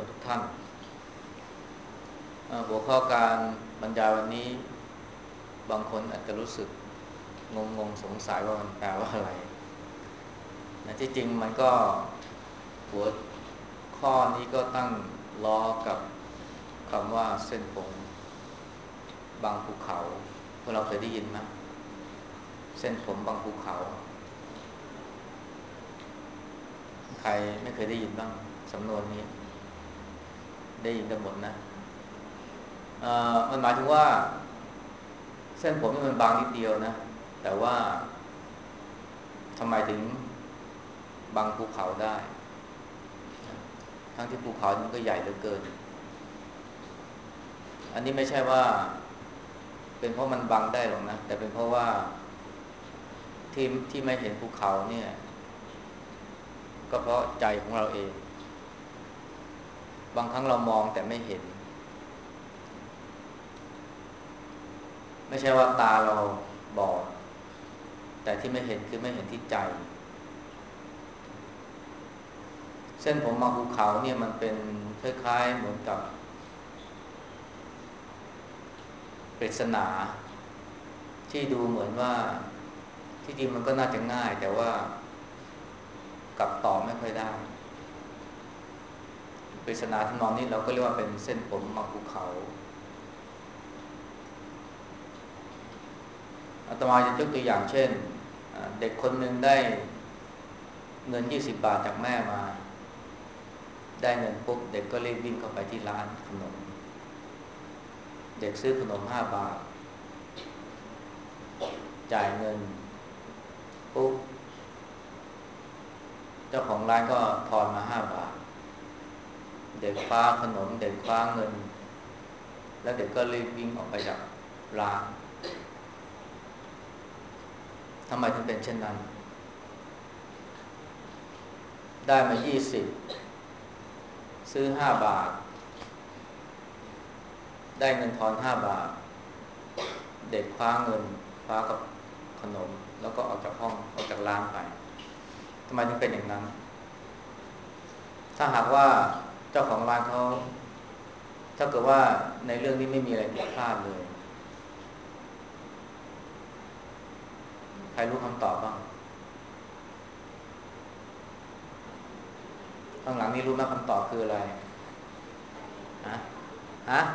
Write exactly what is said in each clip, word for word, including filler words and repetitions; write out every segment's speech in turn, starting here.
ทุกท่านหัวข้อการบรรยายวันนี้บางคนอาจจะรู้สึกงงงสงสัยว่ามันแปลว่าอะไรนะที่จริงมันก็หัวข้อนี้ก็ตั้งล้อกับคำว่าเส้นผมบางภูเขาพวกเราเคยได้ยินไหมเส้นผมบางภูเขาใครไม่เคยได้ยินบ้างสำนวนนี้ได้ยินกันหมดนะมันหมายถึงว่าเส้นผมนี่มันบางนิดเดียวนะแต่ว่าทำไมถึงบางภูเขาได้ทั้งที่ภูเขามันก็ใหญ่เหลือเกินอันนี้ไม่ใช่ว่าเป็นเพราะมันบังได้หรอกนะแต่เป็นเพราะว่าที่ที่ไม่เห็นภูเขาเนี่ยก็เพราะใจของเราเองบางครั้งเรามองแต่ไม่เห็นไม่ใช่ว่าตาเราบอดแต่ที่ไม่เห็นคือไม่เห็นที่ใจเส้นผมบางภูเขาเนี่ยมันเป็นคล้ายๆเหมือนกับปริศนาที่ดูเหมือนว่าที่จริงมันก็น่าจะง่ายแต่ว่ากลับตอบไม่ค่อยได้ปริศนาทำนองนี้เราก็เรียกว่าเป็นเส้นผมบางภูเขาอาตมาจะยกตัวอย่างเช่นเด็กคนหนึ่งได้เงินยี่สิบบาทจากแม่มาได้เงินปุ๊บเด็กก็รีบวิ่งเข้าไปที่ร้านขนมเด็กซื้อขนมห้าบาทจ่ายเงินปุ๊บเจ้าของร้านก็ทอนมาห้าบาทเด็กคว้าขนมเด็กคว้าเงินแล้วเด็กก็รีบวิ่งออกไปจากร้านทำไมถึงเป็นเช่นนั้นได้มายี่สิบซื้อห้าบาทได้เงินทอนห้าบาทเด็กคว้าเงินคว้ากับขนมแล้วก็ออกจากห้องออกจากร้านไปทำไมถึงเป็นอย่างนั้นถ้าหากว่าเจ้าของร้านเขาถ้าเกิดว่าในเรื่องนี้ไม่มีอะไรผิดพลาดเลยใครรู้คำตอบบ้างข้างหลังนี้รู้ไหมคำตอบคืออะไรฮะฮะ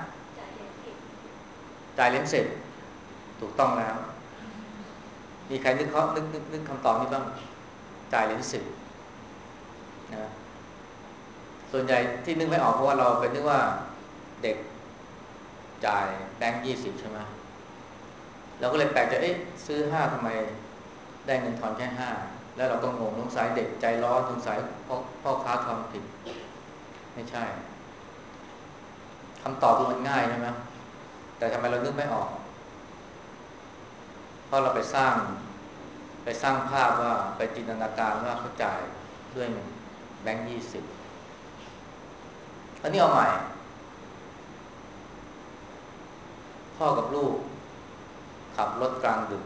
จ่ายเลี้ยงเสร็จถูกต้องแล้วมีใครนึกเขานึกนึกนึกคำตอบนี้บ้างจ่ายเลี้ยงเสร็จนะส่วนใหญ่ที่นึกไม่ออกเพราะว่าเราไปนึกว่าเด็กจ่ายแบงค์ยี่สิบใช่ไหมเราก็เลยแปลกใจเอ๊ะซื้อห้าทำไมได้เงินทอนแค่ห้าแล้วเราก็งงสงสัยเด็กใจร้อนสงสัยพ่อพ่อค้าทำผิดไม่ใช่คำตอบคือมันง่ายใช่ไหมแต่ทำไมเรานึกไม่ออกเพราะเราไปสร้างไปสร้างภาพว่าไปจินตนาการว่าเขาจ่ายด้วยแบงค์ยี่สิบอันนี้เอาใหม่พ่อกับลูกขับรถกลางดึก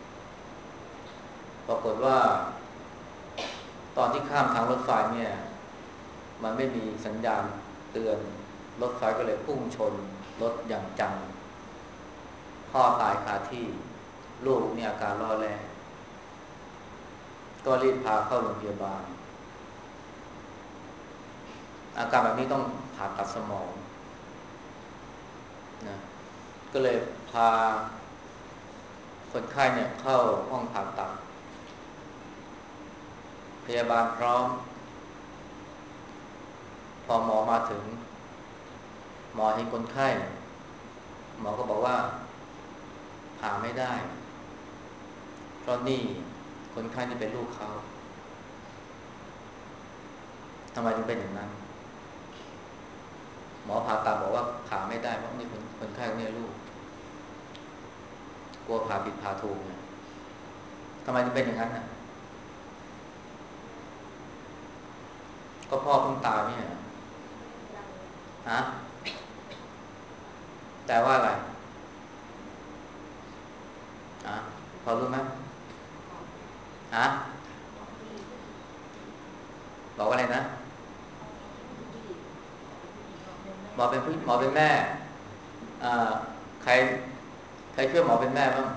ปรากฏว่าตอนที่ข้ามทางรถไฟเนี่ยมันไม่มีสัญญาณเตือนรถไฟก็เลยพุ่งชนรถอย่างจังพ่อตายคาที่ลูกมีอาการร้อนแรงก็รีบพาเข้าโรงพยาบาลอาการแบบนี้ต้องผ่าตัดสมองนะก็เลยพาคนไข้เนี่ยเข้าห้องผ่าตัดพยาบาลพร้อมพอหมอมาถึงหมอเห็นคนไข้หมอก็บอกว่าผ่าไม่ได้เพราะนี่คนไข้นี่เป็นลูกเขาทำไมถึงเป็นอย่างนั้นหมอผ่าตัดบอกว่าผ่าไม่ได้เพราะนี่คนคนไข้เนี่ยลูกกลัวผ่าผิดผ่าถูกไงทำไมถึงเป็นอย่างนั้นน่ะก็พ่อเพิ่งตายไม่ใช่เหรอฮะแต่ว่าอะไรฮะพอรู้ไหมฮะบอกว่าอะไรนะหมอเป็นผู้หมอเป็นแม่อ่าใครใครเชื่อหมอเป็นแม่บ้าง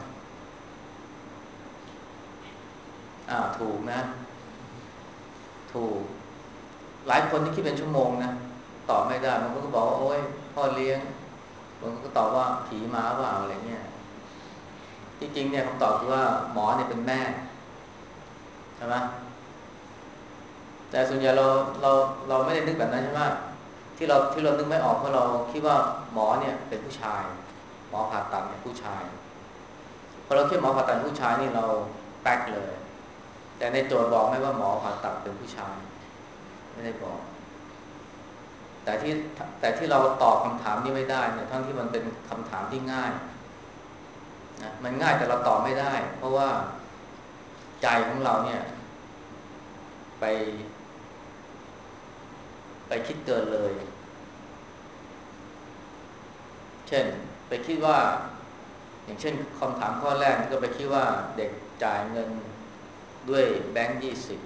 อ่าถูกนะถูกหลายคนที่คิดเป็นชั่วโมงนะตอบไม่ได้บางคนก็บอกว่าโอ๊ยพ่อเลี้ยงบางคนก็ตอบว่าผีม้าเปล่าอะไรเงี้ยที่จริงเนี่ยคำตอบคือว่าหมอเนี่ยเป็นแม่ใช่ไหมแต่ส่วนใหญ่เราเราเราไม่ได้นึกแบบนั้นใช่ไหมที่เราที่เรานึกไม่ออกเพราะเราคิดว่าหมอเนี่ยเป็นผู้ชายหมอผ่าตัดเนี่ยผู้ชายพอเราคิดหมอผ่าตัดผู้ชายนี่เราแป๊กเลยแต่ในโจทย์บอกไม่ว่าหมอผ่าตัดเป็นผู้ชายไม่ได้บอกแต่ที่แต่ที่เราตอบคำถามนี้ไม่ได้เนี่ยทั้งที่มันเป็นคำถามที่ง่ายนะมันง่ายแต่เราตอบไม่ได้เพราะว่าใจของเราเนี่ยไปไปคิดเกินเลยเช่นไปคิดว่าอย่างเช่นคำถามข้อแรกก็ไปคิดว่าเด็กจ่ายเงินด้วยแบงค์ยี่สิบ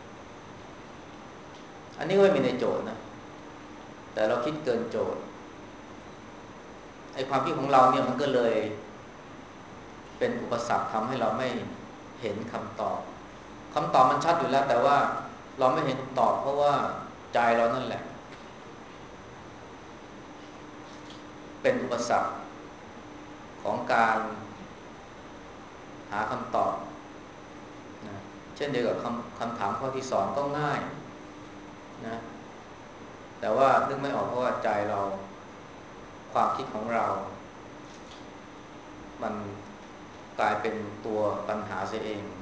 อันนี้ก็ไม่มีในโจทย์นะแต่เราคิดเกินโจทย์ไอ้ความคิดของเราเนี่ยมันก็เลยเป็นอุปสรรคทำให้เราไม่เห็นคำตอบคำตอบมันชัดอยู่แล้วแต่ว่าเราไม่เห็นคำตอบเพราะว่าใจเรานั่นแหละเป็นอุปสรรคของการหาคำตอบนะเช่นเดียวกับคำคำถามข้อที่สองก็ง่ายนะแต่ว่านึกไม่ออกเพราะว่าใจเราความคิดของเรามันกลายเป็นตัวปัญหาเสียเอง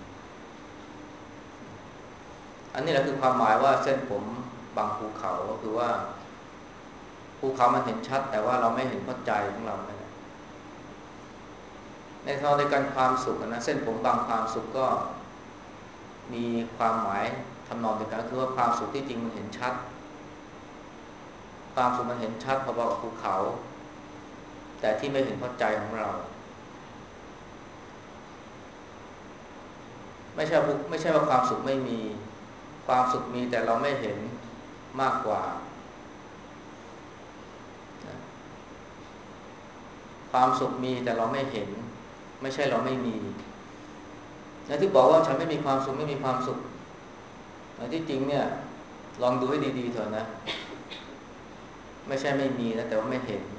อันนี้แหละคือความหมายว่าเส้นผมบางภูเขาก็คือว่าภูเขามันเห็นชัดแต่ว่าเราไม่เห็นเพราะใจของเราเนี่ยในทางในการความสุขนะเส้นผมบางความสุขก็มีความหมายทำนองเดียวกันคือว่าความสุขที่จริงมันเห็นชัดความสุขมันเห็นชัดพอๆกับภูเขาแต่ที่ไม่เห็นเพราะใจของเราไม่ใช่ไม่ใช่ว่าความสุขไม่มีความสุขมีแต่เราไม่เห็นมากกว่าความสุขมีแต่เราไม่เห็นไม่ใช่เราไม่มีและที่บอกว่าฉันไม่มีความสุขไม่มีความสุขแต่ที่จริงเนี่ยลองดูให้ดีๆเถอะนะไม่ใช่ไม่มีนะแต่ว่าไม่เห็น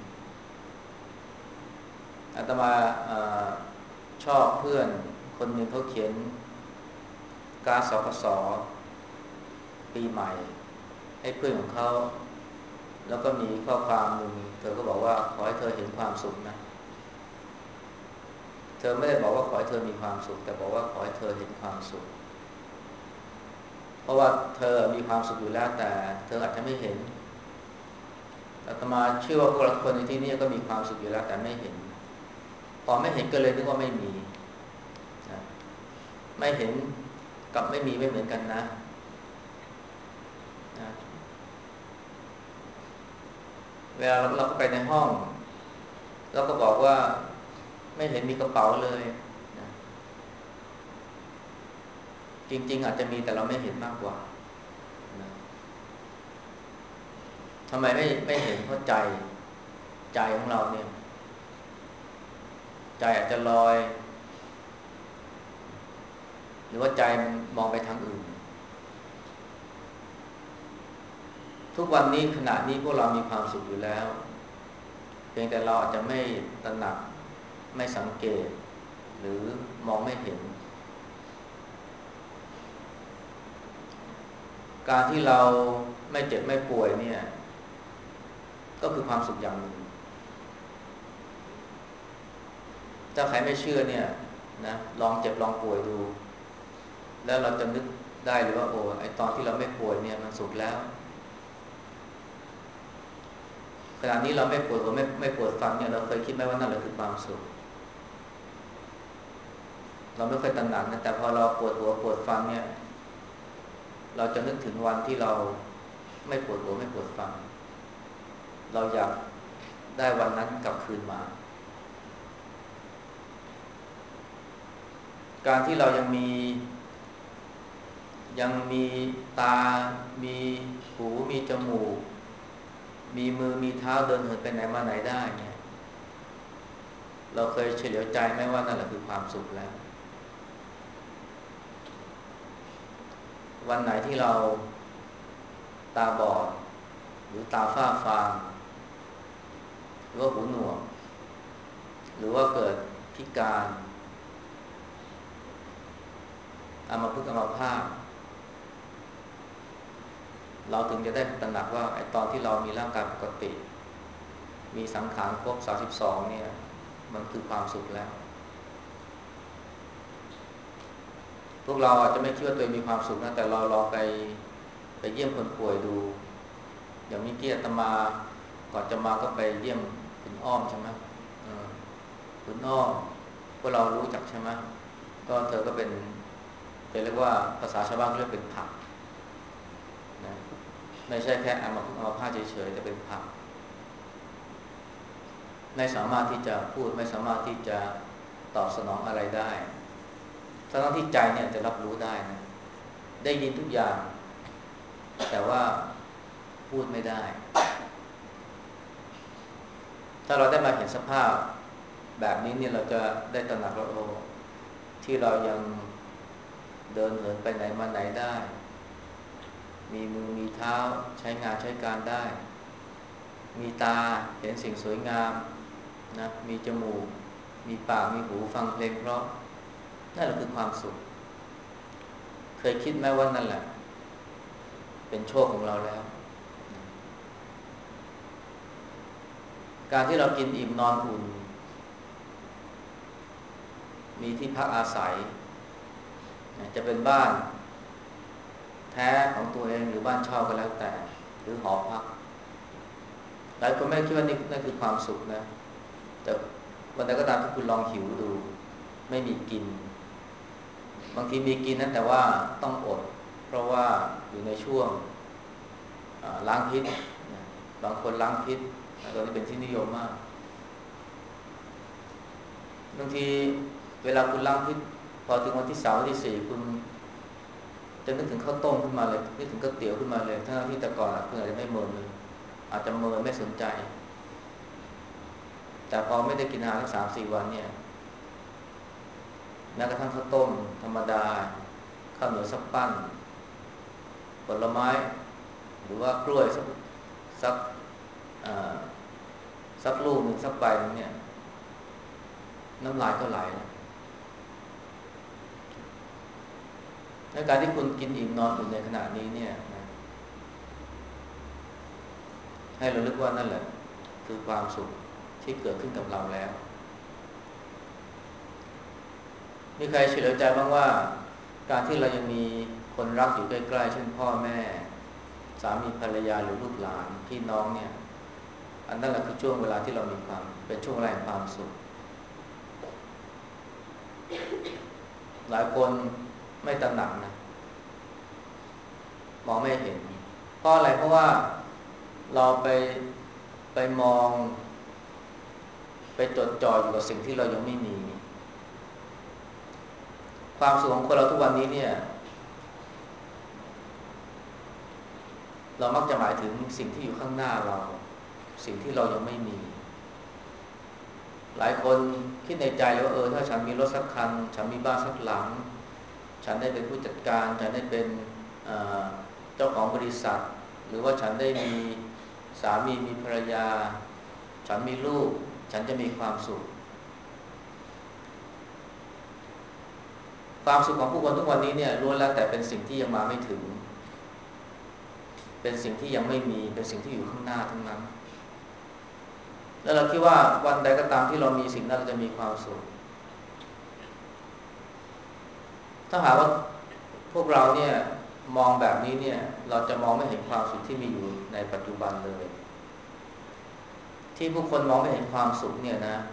อาตมาเออชอบเพื่อนคนหนึ่งเขาเขียนการ์ดสกสปีใหม่ให้เพื่อนของเขาแล้วก็มีข้อความหนึ่งเธอก็บอกว่าขอให้เธอเห็นความสุขนะเธอไม่ได้บอกว่าขอให้เธอมีความสุขแต่บอกว่าขอให้เธอเห็นความสุขเพราะว่าเธอมีความสุขอยู่แล้วแต่เธออาจจะไม่เห็นอาตมาเชื่อว่าพวกเราคนในที่นี้ก็มีความสุขอยู่แล้วแต่ไม่เห็นพอไม่เห็นก็เลยนึกว่าไม่มีนะไม่เห็นกับไม่มีไม่เหมือนกันนะนะเวลาเราก็ไปในห้องเราก็บอกว่าไม่เห็นมีกระเป๋าเลยนะจริงๆอาจจะมีแต่เราไม่เห็นมากกว่านะทำไมไม่ไม่เห็นเพราะใจใจของเราเนี่ยใจอาจจะลอยหรือว่าใจมันมองไปทางอื่นทุกวันนี้ขณะนี้พวกเรามีความสุขอยู่แล้วเพียงแต่เราอาจจะไม่ตระหนักไม่สังเกตหรือมองไม่เห็นการที่เราไม่เจ็บไม่ป่วยเนี่ยก็คือความสุขอย่างหนึ่งถ้าใครไม่เชื่อเนี่ยนะลองเจ็บลองป่วยดูแล้วเราจะนึกได้หรือว่าโอ้ไอตอนที่เราไม่ป่วยเนี่ยมันสุขแล้วขณะนี้เราไม่ปวดหัวไม่ไม่ปวดฟันเนี่ยเราเคยคิดไหมว่านั่นแหละคือความสุขเราไม่เคยตระหนักนะแต่พอเราปวดหัวปวดฟันเนี่ยเราจะนึกถึงวันที่เราไม่ปวดหัวไม่ปวดฟันเราอยากได้วันนั้นกลับคืนมาการที่เรายังมียังมีตา มีหูมีจมูกมีมือมีเท้าเดินเหินไปไหนมาไหนได้เนี่ยเราเคยเฉลียวใจไหมว่านั่นแหละคือความสุขแล้ววันไหนที่เราตาบอดหรือตาฝ้าฟางหรือว่าหูหนวกหรือว่าเกิดพิการอัมพฤกษ์อัมพาตเราถึงจะได้ตระหนักว่าไอ้ตอนที่เรามีร่างกายปกติมีสังขารครบสามสิบสองเนี่ยมันคือความสุขแล้วพวกเราอาจจะไม่คิดว่าตัวเองมีความสุขนะแต่เราลองไปไปเยี่ยมคนป่วยดูอย่างมิกี้อาตมาก่อนจะมาก็ไปเยี่ยมคุณอ้อมใช่ไหมเออคุณอ้อมพวกเรารู้จักใช่ไหมก็เธอก็เป็นเป็นเรียกว่าภาษาชาวบ้านเรียกเป็นผักนะไม่ใช่แค่อัมพฤกษ์อัมพาตเฉยๆแต่เป็นผักไม่สามารถที่จะพูดไม่สามารถที่จะตอบสนองอะไรได้ทั้งที่ใจเนี่ยจะรับรู้ได้นะได้ยินทุกอย่างแต่ว่าพูดไม่ได้ถ้าเราได้มาเห็นสภาพแบบนี้เนี่ยเราจะได้ตระหนักว่าโอ้ที่เรายังเดินเหินไปไหนมาไหนได้มีมือมีเท้าใช้งานใช้การได้มีตาเห็นสิ่งสวยงามนะมีจมูกมีปากมีหูฟังเพลงเพราะนั่นแหละคือความสุขเคยคิดไหมว่านั่นแหละเป็นโชคของเราแล้วการที่เรากินอิ่มนอนอุ่นมีที่พักอาศัยจะเป็นบ้านแท้ของตัวเองหรือบ้านเช่าก็แล้วแต่หรือหอพักหลายคนไม่คิดว่านี่นั่นคือความสุขนะแต่วันใดก็ตามที่คุณลองหิวดูไม่มีกินบางทีมีกินนะแต่ว่าต้องอดเพราะว่าอยู่ในช่วงล้างพิษบางคนล้างพิษตอนนี้เป็นที่นิยมมากบางทีเวลาคุณล้างพิษพอถึงวันที่สามวันที่สี่คุณจะนึกถึงข้าวต้มขึ้นมาเลยนึกถึงก๋วยเตี๋ยวขึ้นมาเลยทั้งที่แต่ก่อนคุณอาจจะไม่เมินเลยอาจจะเมินไม่สนใจแต่พอไม่ได้กินอาหารสักสามสี่วันเนี่ยแม้กระทั่งข้าวต้มธรรมดาข้าวเหนียวสักปั้นผลไม้หรือว่ากล้วยสักสักสักลูกหนึ่งสักใบนึงเนี่ยน้ำลายก็ไหลในการที่คุณกินอิ่มนอนอุ่นในขณะนี้เนี่ยนะให้เราลึกว่านั่นแหละคือความสุขที่เกิดขึ้นกับเราแล้วมีใครเฉลียวใจบ้างว่าการที่เรายังมีคนรักอยู่ใกล้ๆเช่นพ่อแม่สามีภรรยาหรือลูกหลานพี่น้องเนี่ยอันนั้นแหละคือช่วงเวลาที่เรามีความเป็นช่วงเวลาแห่งความสุขหลายคนไม่ตระหนักนะมองไม่เห็นเพราะอะไรเพราะว่าเราไปไปมองไปจดจ่ออยู่กับสิ่งที่เรายังไม่มีความสุขของคนเราทุกวันนี้เนี่ยเรามักจะหมายถึงสิ่งที่อยู่ข้างหน้าเราสิ่งที่เรายังไม่มีหลายคนคิดในใจเลยว่าเออถ้าฉันมีรถสักคันฉันมีบ้านสักหลังฉันได้เป็นผู้จัดการฉันได้เป็นเจ้าของบริษัทหรือว่าฉันได้มีสามีมีภรรยาฉันมีลูกฉันจะมีความสุขความสุขของผู้คนทุกวันนี้เนี่ยล้วนแล้วแต่เป็นสิ่งที่ยังมาไม่ถึงเป็นสิ่งที่ยังไม่มีเป็นสิ่งที่อยู่ข้างหน้าทั้งนั้นแล้วเราคิดว่าวันใดก็ตามที่เรามีสิ่งนั้นเราจะมีความสุขถ้าหากว่าพวกเราเนี่ยมองแบบนี้เนี่ยเราจะมองไม่เห็นความสุขที่มีอยู่ในปัจจุบันเลยที่ผู้คนมองไม่เห็นความสุขเนี่ยนะ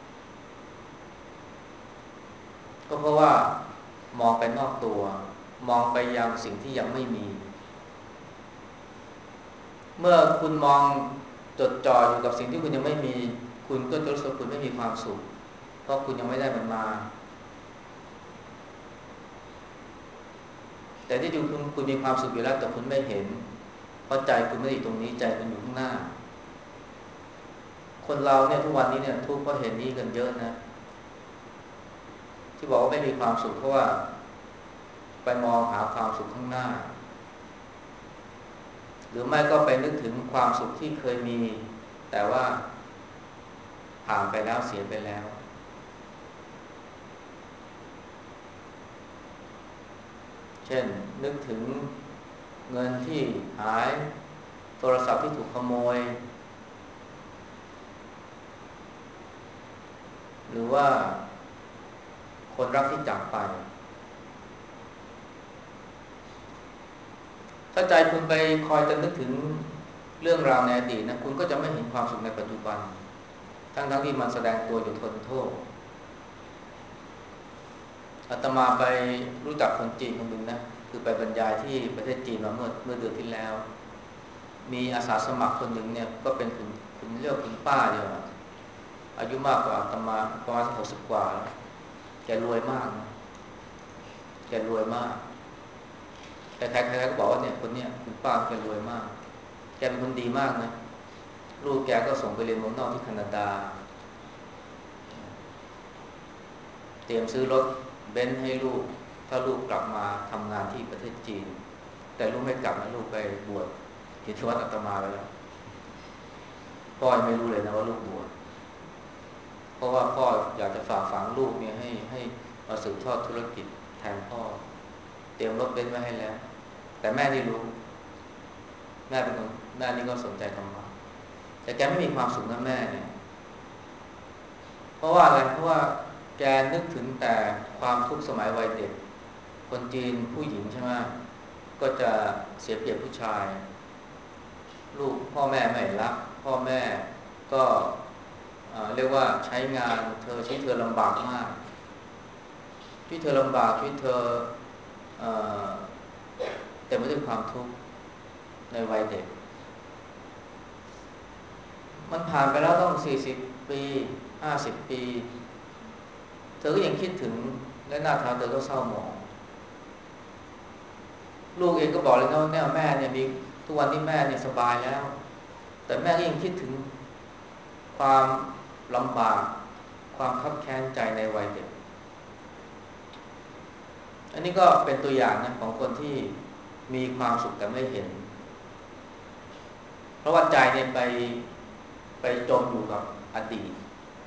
ก็เพราะว่ามองไปนอกตัวมองไปยังสิ่งที่ยังไม่มีเมื่อคุณมองจดจ่ออยู่กับสิ่งที่คุณยังไม่มีคุณก็จะรู้สึกคุณไม่มีความสุขเพราะคุณยังไม่ได้มันมาแต่ที่จริงคุณคุณมีความสุขอยู่แล้วแต่คุณไม่เห็นเพราะใจคุณไม่ได้อยู่ตรงนี้ใจคุณอยู่ข้างหน้าคนเราเนี่ยทุกวันนี้เนี่ยทุกข์เพราะเห็นนี้กันเยอะนะที่บอกว่าไม่มีความสุขเพราะว่าไปมองหาความสุขข้างหน้าหรือไม่ก็ไปนึกถึงความสุขที่เคยมีแต่ว่าผ่านไปแล้วเสียไปแล้วเช่นนึกถึงเงินที่หายโทรศัพท์ที่ถูกขโมยหรือว่าคนรักที่จากไปถ้าใจคุณไปคอยจะนึกถึงเรื่องราวในอดีตนะคุณก็จะไม่เห็นความสุขในปัจจุบันทั้งทั้งที่มันแสดงตัวอยู่ทนโทษอาตมาไปรู้จักคนจีนคนหนึ่งนะคือไปบรรยายที่ประเทศจีนมาเมื่อเมื่อเดือนที่แล้วมีอาสาสมัครคนหนึ่งเนี่ยก็เป็นคุณคุณเรียกคุณป้าเดียวอายุมากกว่าอาตมาประมาณหกสิบกว่าแล้วแกรวยมากนะแกรวยมากแต่ใครๆก็บอกว่าเนี่ยคนเนี้ยคุณป้าแกรวยมากแกเป็นคนดีมากนะลูกแกก็ส่งไปเรียนเมืองนอกที่แคนาดาเตรียมซื้อรถเบนซ์ให้ลูกถ้าลูกกลับมาทำงานที่ประเทศจีนแต่ลูกไม่กลับนะลูกไปบวชที่วัดอาตมาไปแล้วพ่อไม่รู้เลยนะว่าลูกบวชเพราะว่าพ่ออยากจะฝากฝังลูกเนี่ยให้ให้มาสืบทอดธุรกิจแทนพ่อเตรียมรถเบนซ์ไว้ให้แล้วแต่แม่นี่รู้แม่เป็นคนแม่นี่ก็สนใจธรรมะแต่แกไม่มีความสุขนะแม่เนี่ยเพราะว่าอะไรเพราะว่าแกนึกถึงแต่ความทุกข์สมัยวัยเด็กคนจีนผู้หญิงใช่ไหมก็จะเสียเปรียบผู้ชายลูกพ่อแม่ไม่รักพ่อแม่ก็เรียกว่าใช้งานเธอชีวิตเธอลำบากมากชีวิตเธอลำบากชีวิตเธอเอ่อเต็มไปด้วยความทุกข์ในวัยเด็กมันผ่านไปแล้วต้องสี่สิบปีห้าสิบปีเธอก็ยังคิดถึงและหน้าตาเธอก็เศร้าหมองลูกเองก็บอกเลยนะว่าเนี่ยแม่เนี่ยมีทุกวันที่แม่เนี่ยสบายแล้วแต่แม่ก็ยังคิดถึงความลำบากความคับแค้นใจในวัยเด็กอันนี้ก็เป็นตัวอย่างนะของคนที่มีความสุขแต่ไม่เห็นเพราะว่าใจเนี่ยไปไปจมอยู่กับอดีต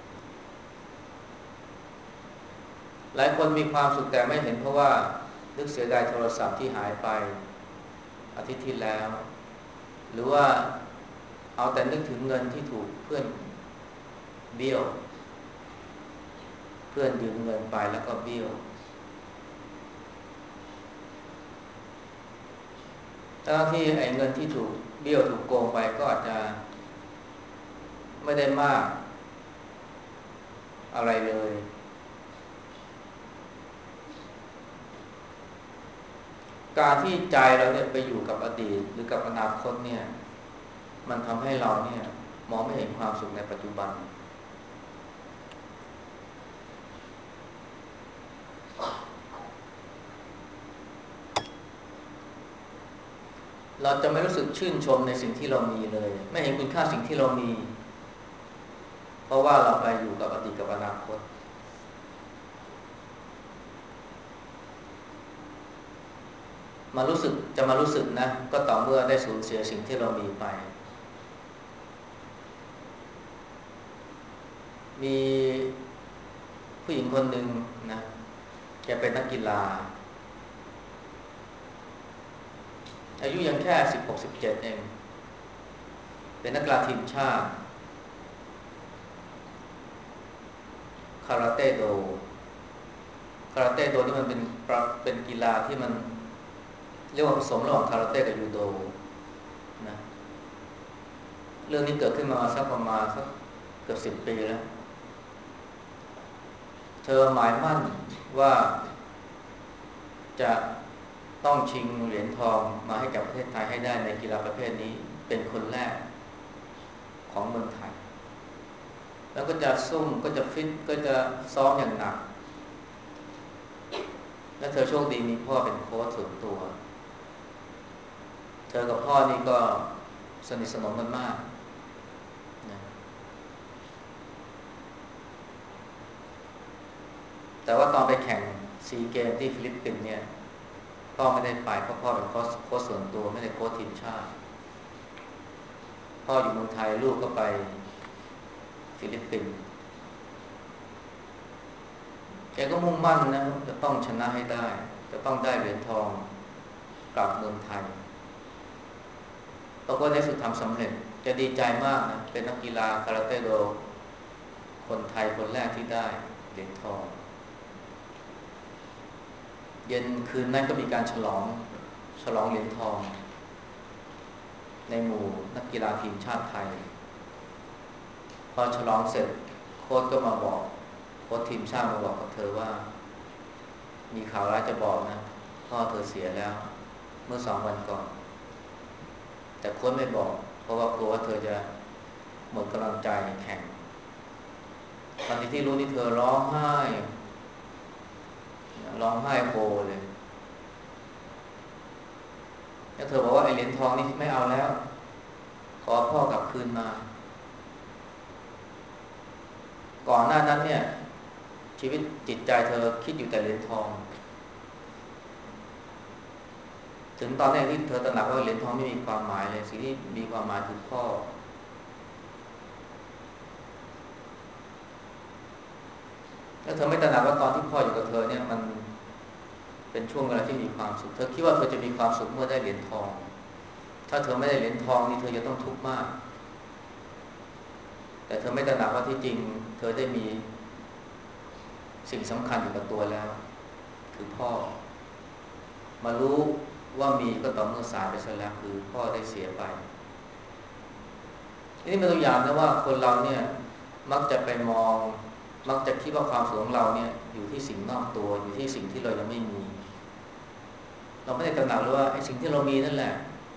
หลายคนมีความสุขแต่ไม่เห็นเพราะว่านึกเสียดายโทรศัพท์ที่หายไปอาทิตย์ที่แล้วหรือว่าเอาแต่นึกถึงเงินที่ถูกเพื่อนเบี้ยวเพื่อนยืมเงินไปแล้วก็เบี้ยวทั้งที่ไอ้เงินที่ถูกเบี้ยวถูกโกงไปก็อาจจะไม่ได้มากอะไรเลยการที่ใจเราเนี่ยไปอยู่กับอดีตหรือกับอนาคตเนี่ยมันทำให้เราเนี่ยมองไม่เห็นความสุขในปัจจุบันเราจะไม่รู้สึกชื่นชมในสิ่งที่เรามีเลยไม่เห็นคุณค่าสิ่งที่เรามีเพราะว่าเราไปอยู่กับอดีตกับอนาคตมารู้สึกจะมารู้สึกนะก็ต่อเมื่อได้สูญเสียสิ่งที่เรามีไปมีผู้หญิงคนหนึ่งนะแกเป็นนักกีฬาอายุยังแค่สิบหกสิบเจ็ดเองเป็นนักกีฬาทีมชาติคาราเต้โดคาราเต้โดนี่มันเป็นเป็นกีฬาที่มันเรียกว่าผสมระหว่างคาราเต้กับยูโดนะเรื่องนี้เกิดขึ้นมาสักประมาณสักเกือบสิบปีแล้วเธอหมายมั่นว่าจะต้องชิงเหรียญทองมาให้กับประเทศไทยให้ได้ในกีฬาประเภทนี้เป็นคนแรกของเมืองไทยแล้วก็จะซุ่มก็จะฟิตก็จะซ้อมอย่างหนักและเธอโชคดีมีพ่อเป็นโค้ชส่วนตัวเธอกับพ่อนี่ก็สนิทสนมกันมากนะแต่ว่าตอนไปแข่งซีเกมที่ฟิลิปปินส์เนี่ยพ่อไม่ได้ไปเพราะพ่อเป็นโค้ชโค้ชส่วนตัวไม่ได้โค้ชทีมชาติพ่ออยู่เมืองไทยลูกก็ไปฟิลิปปินส์แกก็มุ่งมั่นนะจะต้องชนะให้ได้จะต้องได้เหรียญทองกลับเมืองไทยปรากฏในสุดทำสำเร็จจะดีใจมากนะเป็นนักกีฬาคาราเต้โดคนไทยคนแรกที่ได้เหรียญทองเย็นคืนนั้นก็มีการฉลองฉลองเหรียญทองในหมู่นักกีฬาทีมชาติไทยพอฉลองเสร็จโค้ชก็มาบอกโค้ชทีมชาติมาบอกกับเธอว่ามีข่าวร้ายจะบอกนะพ่อเธอเสียแล้วเมื่อสองวันก่อนแต่โค้ชไม่บอกเพราะว่ากลัวว่าเธอจะหมดกำลังใจแข่งตอนที่รู้นี่เธอร้องไห้ร้องไห้โฮเลยแล้วเธอบอกว่าไอ้เหรียญทองนี่ไม่เอาแล้วขอพ่อกลับคืนมาก่อนหน้านั้นเนี่ยชีวิตจิตใจเธอคิดอยู่แต่เหรียญทองถึงตอนนี้ที่เธอตระหนักว่าเหรียญทองไม่มีความหมายเลยสิ่งที่มีความหมายคือพ่อแล้วเธอไม่ตระหนักว่าตอนที่พ่ออยู่กับเธอเนี่ยมันเป็นช่วงเวลาที่มีความสุขเธอคิดว่าเธอจะมีความสุขเมื่อได้เหรียญทองถ้าเธอไม่ได้เหรียญทองนี่เธอจะต้องทุกข์มากแต่เธอไม่ตระหนักว่าที่จริงเธอได้มีสิ่งสำคัญอยู่กับตัวแล้วคือพ่อมารู้ว่ามีก็ต่อเมื่อสายไปซะแล้วคือพ่อได้เสียไปนี่เป็นตัวอย่างนะว่าคนเราเนี่ยมักจะไปมองมักจะคิดว่าความสุขของเราเนี่ยอยู่ที่สิ่งนอกตัวอยู่ที่สิ่งที่เรายังไม่มีเราไม่ได้ตระหนักเลยว่าไอ้สิ่งที่เรามีนั่นแหละ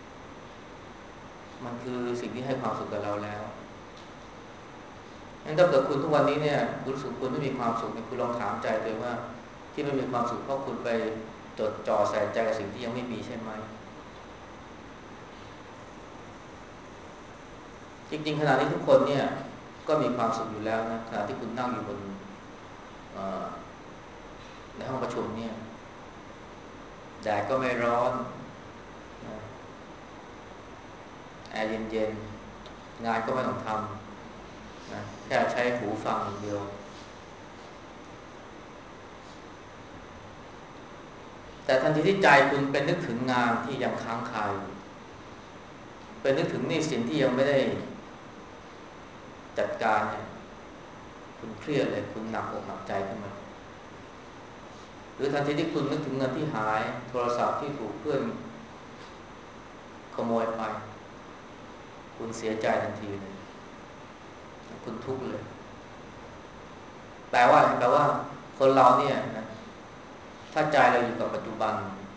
มันคือสิ่งที่ให้ความสุขกับเราแล้วงั้นถ้าเกิดคุณทุกวันนี้เนี่ยรู้สึกคุณไม่มีความสุขเนี่ยคุณลองถามใจตัวเองว่าที่ไม่มีความสุขเพราะคุณไปจดจ่อใส่ใจกับสิ่งที่ยังไม่มีใช่ไหมจริงๆขณะนี้ทุกคนเนี่ยก็มีความสุขอยู่แล้วนะขณะที่คุณนั่งอยู่บนในห้องประชุมเนี่ยแดดก็ไม่ร้อนแอร์เย็นๆงานก็ไม่ต้องทำนะแค่ใช้หูฟังอย่างเดียวแต่ทันทีที่ใจคุณเป็นนึกถึงงานที่ยังค้างคาอยู่เป็นนึกถึงหนี้สินที่ยังไม่ได้จัดการเนี่ยคุณเครียดเลยคุณหนักอกหนักใจขึ้นมาหรือทันทีที่คุณนึกถึงเงินที่หายโทรศัพท์ที่ถูกเพื่อนขโมยไปคุณเสียใจทันทีเลยคุณทุกข์เลยแปลว่าอะไรแปลว่าคนเราเนี่ยนะถ้าใจเราอยู่กับปัจจุบัน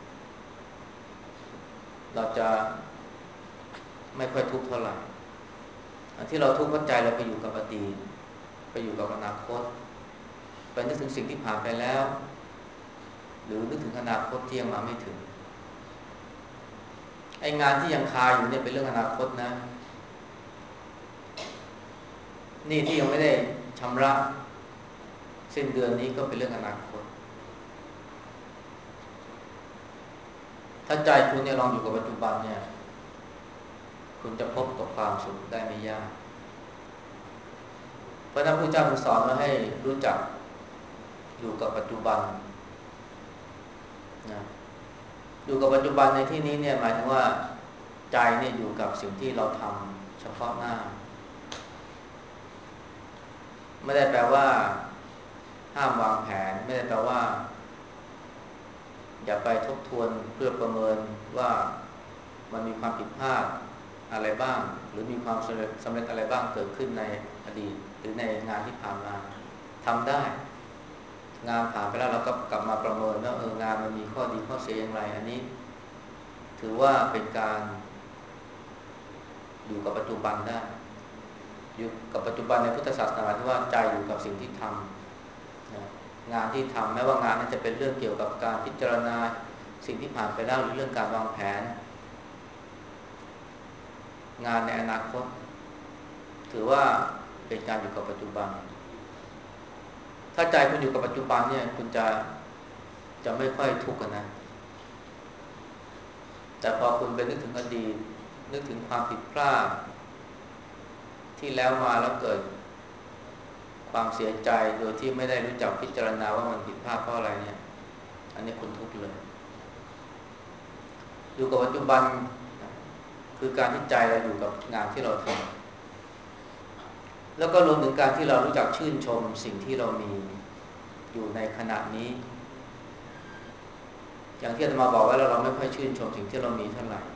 เราจะไม่ค่อยทุกข์เท่าไหร่ที่เราทุกข์เพราะใจเราไปอยู่กับอดีตไปอยู่กับอนาคตไปนึกถึงสิ่งที่ผ่านไปแล้วหรือนึกถึงอนาคตที่ยังมาไม่ถึงไอ้งานที่ยังคาอยู่เนี่ยเป็นเรื่องอนาคตนะนี่ที่ยังไม่ได้ชำระสิ้นเดือนนี้ก็เป็นเรื่องอนาคตถ้าใจคุณเนี่ยลองอยู่กับปัจจุบันเนี่ยคุณจะพบกับความสุขได้ไม่ยากเพราะนั้นพระเจ้าสอนมาให้รู้จักอยู่กับปัจจุบันนะอยู่กับปัจจุบันในที่นี้เนี่ยหมายถึงว่าใจเนี่ยอยู่กับสิ่งที่เราทำเฉพาะหน้าไม่ได้แปลว่าห้ามวางแผนไม่ได้แปลว่าอย่าไปทบทวนเพื่อประเมินว่ามันมีความผิดพลาดอะไรบ้างหรือมีความสำเร็จสำเร็จอะไรบ้างเกิดขึ้นในอดีตหรือในงานที่ผ่านมาทำได้งานผ่านไปแล้วเราก็กลับมาประเมินว่าเอองานมันมีข้อดีข้อเสียอย่างไรอันนี้ถือว่าเป็นการอยู่กับปัจจุบันได้อยู่กับปัจจุบันในพุทธศาสนาหมายถึงว่าใจอยู่กับสิ่งที่ทำนะงานที่ทำแม้ว่างานนั้นจะเป็นเรื่องเกี่ยวกับการพิจารณาสิ่งที่ผ่านไปแล้วหรือเรื่องการวางแผนงานในอนาคตถือว่าเป็นการอยู่กับปัจจุบันถ้าใจคุณอยู่กับปัจจุบันเนี่ยคุณจะจะไม่ค่อยทุกข์กันนะแต่พอคุณไปนึกถึงอดีตนึกถึงความผิดพลาดที่แล้วมาแล้วเกิดความเสียใจโดยที่ไม่ได้รู้จักพิจารณาว่ามันผิดพลาดเพราะอะไรเนี่ยอันนี้คุณทุกข์เลยอยู่กับปัจจุบันคือการที่ใจเราอยู่กับงานที่เราทำแล้วก็รวมถึงการที่เรารู้จักชื่นชมสิ่งที่เรามีอยู่ในขณะนี้อย่างที่อาตมาบอกไว้แล้วเราไม่ค่อยชื่นชมสิ่งที่เรามีเท่าไหร่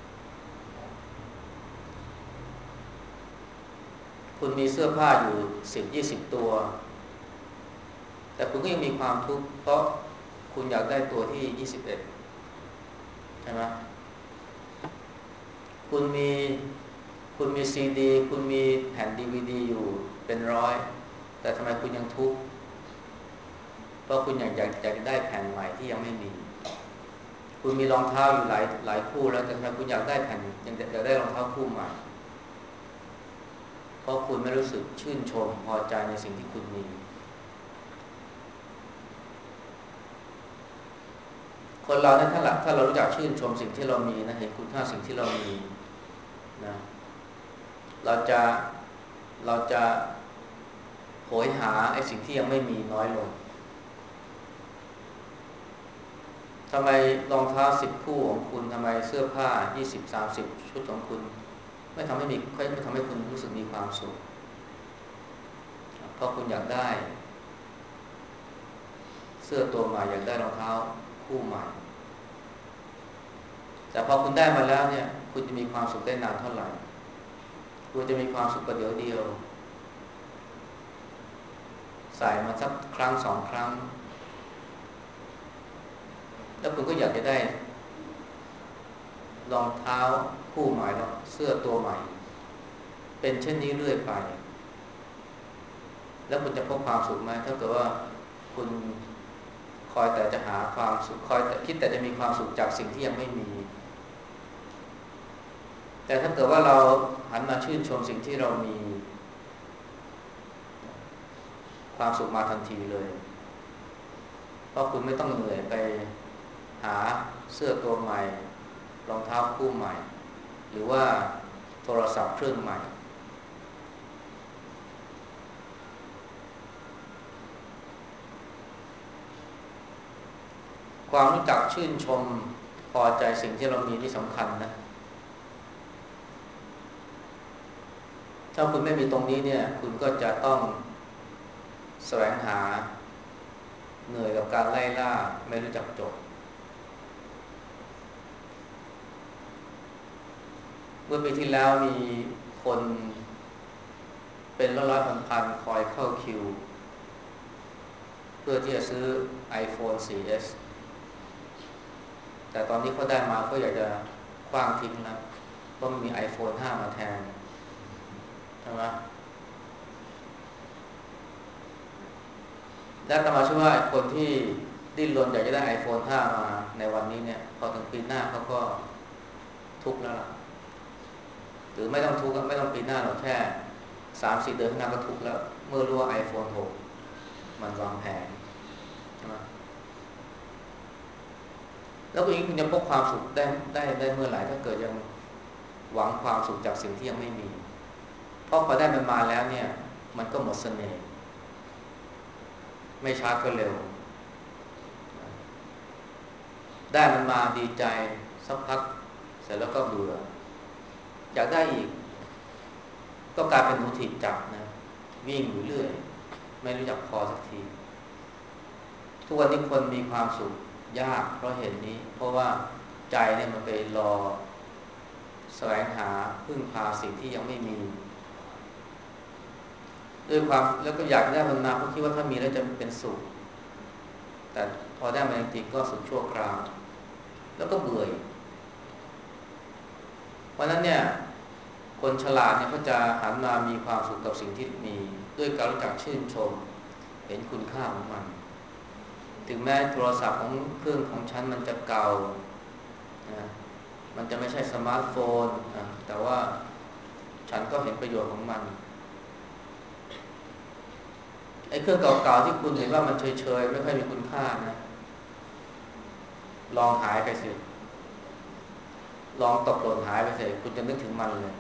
คุณมีเสื้อผ้าอยู่สิบยี่สิบตัวแต่คุณก็ยังมีความทุกข์เพราะคุณอยากได้ตัวที่ยี่สิบเอ็ดใช่ไหมคุณมีคุณมีซีดีคุณมีแผ่นดีวีดีอยู่เป็นร้อยแต่ทำไมคุณยังทุกข์เพราะคุณอยากอยากอยากได้แผ่นใหม่ที่ยังไม่มีคุณมีรองเท้าอยู่หลายหลายคู่แล้วแต่ทำไมคุณอยากได้แผ่นยังอยากได้รองเท้าคู่ใหม่เพราะคุณไม่รู้สึกชื่นชมพอใจในสิ่งที่คุณมีคนเราเนี่ยถ้าหลักถ้าเรารู้จักชื่นชมสิ่งที่เรามีนะเห็นคุณค่าสิ่งที่เรามีนะเราจะเราจะโหยหาไอ้สิ่งที่ยังไม่มีน้อยลงทำไมรองเท้าสิบคู่ของคุณทำไมเสื้อผ้ายี่สิบสามสิบชุดของคุณไม่ทำให้มีไม่ทำให้คุณรู้สึกมีความสุขเพราะคุณอยากได้เสื้อตัวใหม่อยากได้รองเท้าคู่ใหม่แต่พอคุณได้มาแล้วเนี่ยคุณจะมีความสุขได้นานเท่าไหร่คุณจะมีความสุขประเดี๋ยวเดียวใส่มาสักครั้งสองครั้งแล้วคุณก็อยากจะได้รองเท้าคู่ใหม่แล้วเสื้อตัวใหม่เป็นเช่นนี้เรื่อยไปแล้วคุณจะพบความสุขไหมถ้าเกิดว่าคุณคอยแต่จะหาความสุขคอยแต่คิดแต่จะมีความสุขจากสิ่งที่ยังไม่มีแต่ถ้าเกิดว่าเราหันมาชื่นชมสิ่งที่เรามีความสุขมาทันทีเลยเพราะคุณไม่ต้องเหนื่อยไปหาเสื้อตัวใหม่รองเท้าคู่ใหม่หรือว่าโทรศัพท์เครื่องใหม่ความรู้จักชื่นชมพอใจสิ่งที่เรามีที่สำคัญนะถ้าคุณไม่มีตรงนี้เนี่ยคุณก็จะต้องแสวงหาเหนื่อยกับการไล่ล่าไม่รู้จักจบเมื่อปีที่แล้วมีคนเป็นร้อยๆพันๆคอยเข้าคิวเพื่อที่จะซื้อ iPhone โฟร์ เอส แต่ตอนนี้เขาได้มาก็อยากจะคว้างทิ้งนะเพราะมันมี iPhone ห้า มาแทนใช่ไหมและต่อมาเชื่อว่าคนที่ดิ้นรนอยากจะได้ iPhone ห้า มาในวันนี้เนี่ยพอถึงปีหน้าเขาก็ทุกข์แล้วล่ะหรือไม่ต้องทุกข์ไม่ต้องปีหน้าหรอกแค่ สามสี่ เดือนข้างหน้าก็ทุกข์แล้วเมื่อรู้ว่า iPhone หก มันวางแผนใช่ไหมแล้วคุณคุณจะพบความสุขได้ได้ได้เมื่อไหร่ถ้าเกิดยังหวังความสุขจากสิ่งที่ยังไม่มีเพราะพอได้มันมาแล้วเนี่ยมันก็หมดเสน่ห์ไม่ช้าก็เร็วได้มันมาดีใจสักพักเสร็จแล้วก็เบื่ออยากได้อีกก็กลายเป็นหนูถีบจับนะวิ่งอยู่เรื่อยไม่รู้จักพอสักทีทุกวันนี้คนมีความสุขยากเพราะเหตุนี้เพราะว่าใจเนี่ยมันไปรอแสวงหาพึ่งพาสิ่งที่ยังไม่มีด้วยความแล้วก็อยากได้มันมาเพราะคิดว่าถ้ามีแล้วจะเป็นสุขแต่พอได้มาจริงๆก็สุขชั่วคราวแล้วก็เบื่อเพราะนั้นเนี่ยคนฉลาดเนี่ยเขาจะหันมามีความสุขกับสิ่งที่มีด้วยการรู้จักชื่นชมเห็นคุณค่าของมันถึงแม้โทรศัพท์ของเครื่องของฉันมันจะเก่านะมันจะไม่ใช่สมาร์ทโฟนนะแต่ว่าฉันก็เห็นประโยชน์ของมันไอ้เครื่องเก่าๆที่คุณเห็นว่ามันเฉยๆไม่ค่อยมีคุณค่านะลองหายไปสิลองตกหล่นหายไปสิคุณจะนึกถึงมันเลย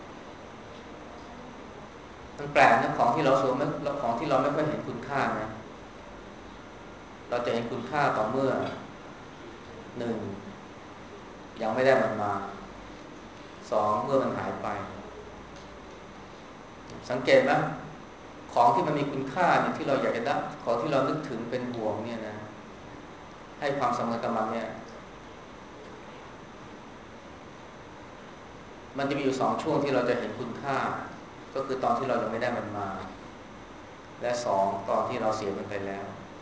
มันแปลกนะของที่เราสวมไม่ของที่เราไม่ค่อยเห็นคุณค่านะเราจะเห็นคุณค่าต่อเมื่อหนึ่งยังไม่ได้มันมาสองเมื่อมันหายไปสังเกตไหมของที่มันมีคุณค่าเนี่ยที่เราอยากจะได้ของที่เรานึกถึงเป็นห่วงเนี่ยนะให้ความสำคัญกับมันเนี่ยมันจะมีอยู่สองช่วงที่เราจะเห็นคุณค่าก็คือตอนที่เรายังไม่ได้มันมาและสองตอนที่เราเสียมันไปแล้ว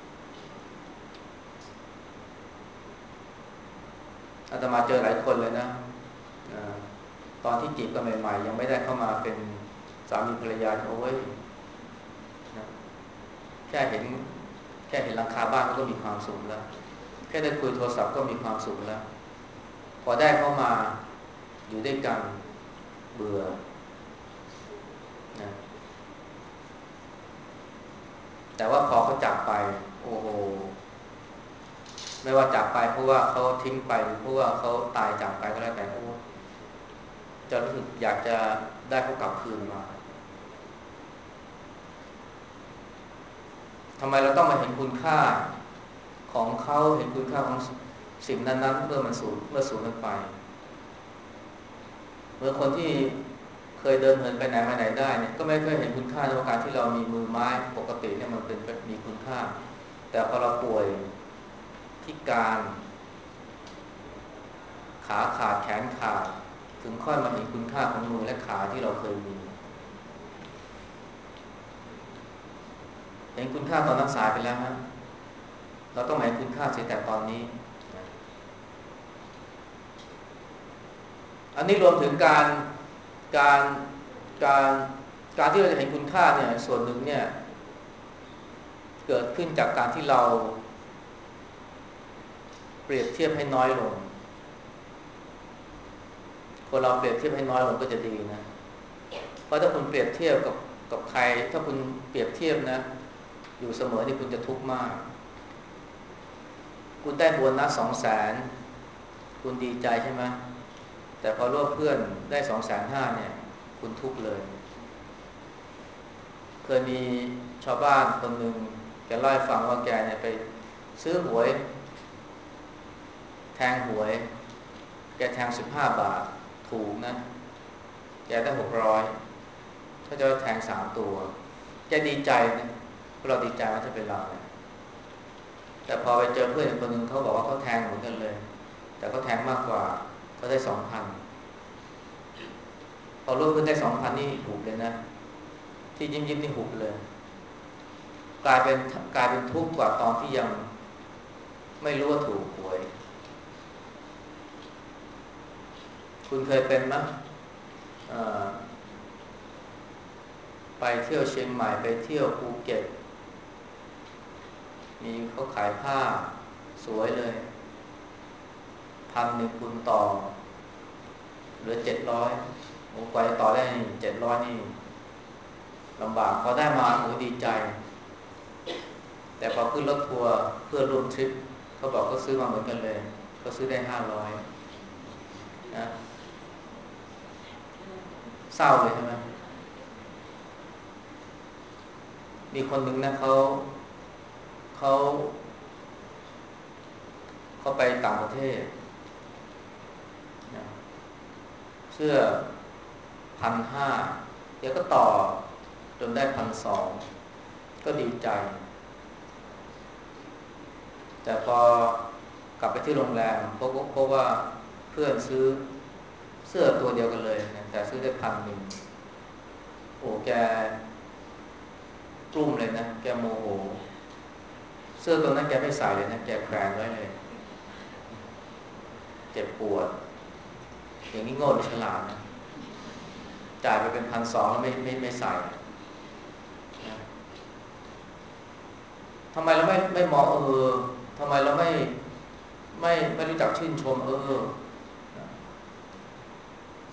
อาตมาเจอหลายคนเลยนะตอนที่จีบกันใหม่ๆยังไม่ได้เข้ามาเป็นสามีภรรยาโอ้ยนะแค่เห็นแค่เห็นหลังคาบ้านก็มีความสุขแล้วแค่ได้คุยโทรศัพท์ก็มีความสุขแล้วพอได้เข้ามาอยู่ด้วยกันเบื่อนะแต่ว่าพอเขาจากไปโอ้โหไม่ว่าจากไปเพราะว่าเขาทิ้งไปหรือเพราะว่าเขาตายจากไปก็แล้วแต่โอ้จะรู้สึกอยากจะได้เขากลับคืนมาทำไมเราต้องมาเห็นคุณค่าของเขาเห็นคุณค่าของสิ่งนั้นๆเมื่อมันสูญเมื่อสูญมันไปเมื่อคนที่เคยเดินเหินไปไหนมาไหนได้เนี่ยก็ไม่เคยเห็นคุณค่าในการที่เรามีมือไม้ปกติเนี่ยมันเป็นมีคุณค่าแต่พอเราป่วยพิการขาขาดแขนขาดถึงค่อยมาเห็นคุณค่าของมือและขาที่เราเคยมีเห็นคุณค่าตอนรักษาไปแล้วนะเราต้องเห็นคุณค่าเสียแต่ตอนนี้อันนี้รวมถึงการการการการที่เราจะเห็นคุณค่าเนี่ยส่วนหนึ่งเนี่ยเกิดขึ้นจากการที่เราเปรียบเทียบให้น้อยลงคนเราเปรียบเทียบให้น้อยลงก็จะดีนะเพราะถ้าคุณเปรียบเทียบกับกับใครถ้าคุณเปรียบเทียบนะอยู่เสมอที่คุณจะทุกข์มากคุณได้โบนัสสองแสนคุณดีใจใช่ไหมแต่พอรู้ว่าเพื่อนได้สองแสนห้าเนี่ยคุณทุกข์เลยเคยมีชาวบ้านคนหนึ่งแกเล่าให้ฟังว่าแกเนี่ยไปซื้อหวยแทงหวยแกแทงสิบห้าบาทถูกนะแกได้หกร้อยถ้าจะแทงสามตัวแกดีใจนะเราดีใจว่าจะเป็นเราเนี่ยแต่พอไปเจอเพื่อนคนหนึ่งเขาบอกว่าเขาแทงเหมือนกันเลยแต่เขาแทงมากกว่าเขาได้สองพันพอรู้เพื่อนได้สองพันนี่หุบเลยนะที่ยิ้มยิ้มนี่หุบเลยกลายเป็นกลายเป็นทุกข์กว่าตอนที่ยังไม่รู้ว่าถูกหวยคุณเคยเป็นไหมไปเที่ยวเชียงใหม่ไปเที่ยวภูเก็ตมีเขาขายผ้าสวยเลยพันหนึ่งคุณต่อเหลือเจ็ดร้อยโอ้กว่าจะต่อได้เจ็ดร้อยนี่ลำบากพอได้มาโอ้ดีใจแต่พอขึ้นรถทัวร์เพื่อร่วมทริปเขาบอกก็ซื้อมาเหมือนกันเลยก็ซื้อได้ห้าร้อยนะเศร้าเลยใช่ไหมมีคนหนึ่งนะเขาเขาเขาไปต่างประเทศนะเสื้อพันห้าเดี๋ยวก็ต่อจนได้พันสองก็ดีใจแต่พอกลับไปที่โรงแรมพบพบว่าเพื่อนซื้อเสื้อตัวเดียวกันเลยนะแต่ซื้อได้พันหนึ่งโอ้แกกลุ้มเลยนะแกโมโหเสื้อตัวนั้นแกไม่ใส่เลยนะแกแขวนไว้เลยเจ็บปวดอย่างนี้โง่หรือฉลาดนะจ่ายไปเป็นพันสองแล้วไม่ไม่ไม่ใส่นะทำไมเราไม่ไม่มองเออทำไมเราไม่ไม่ไม่รู้จักชื่นชมเออ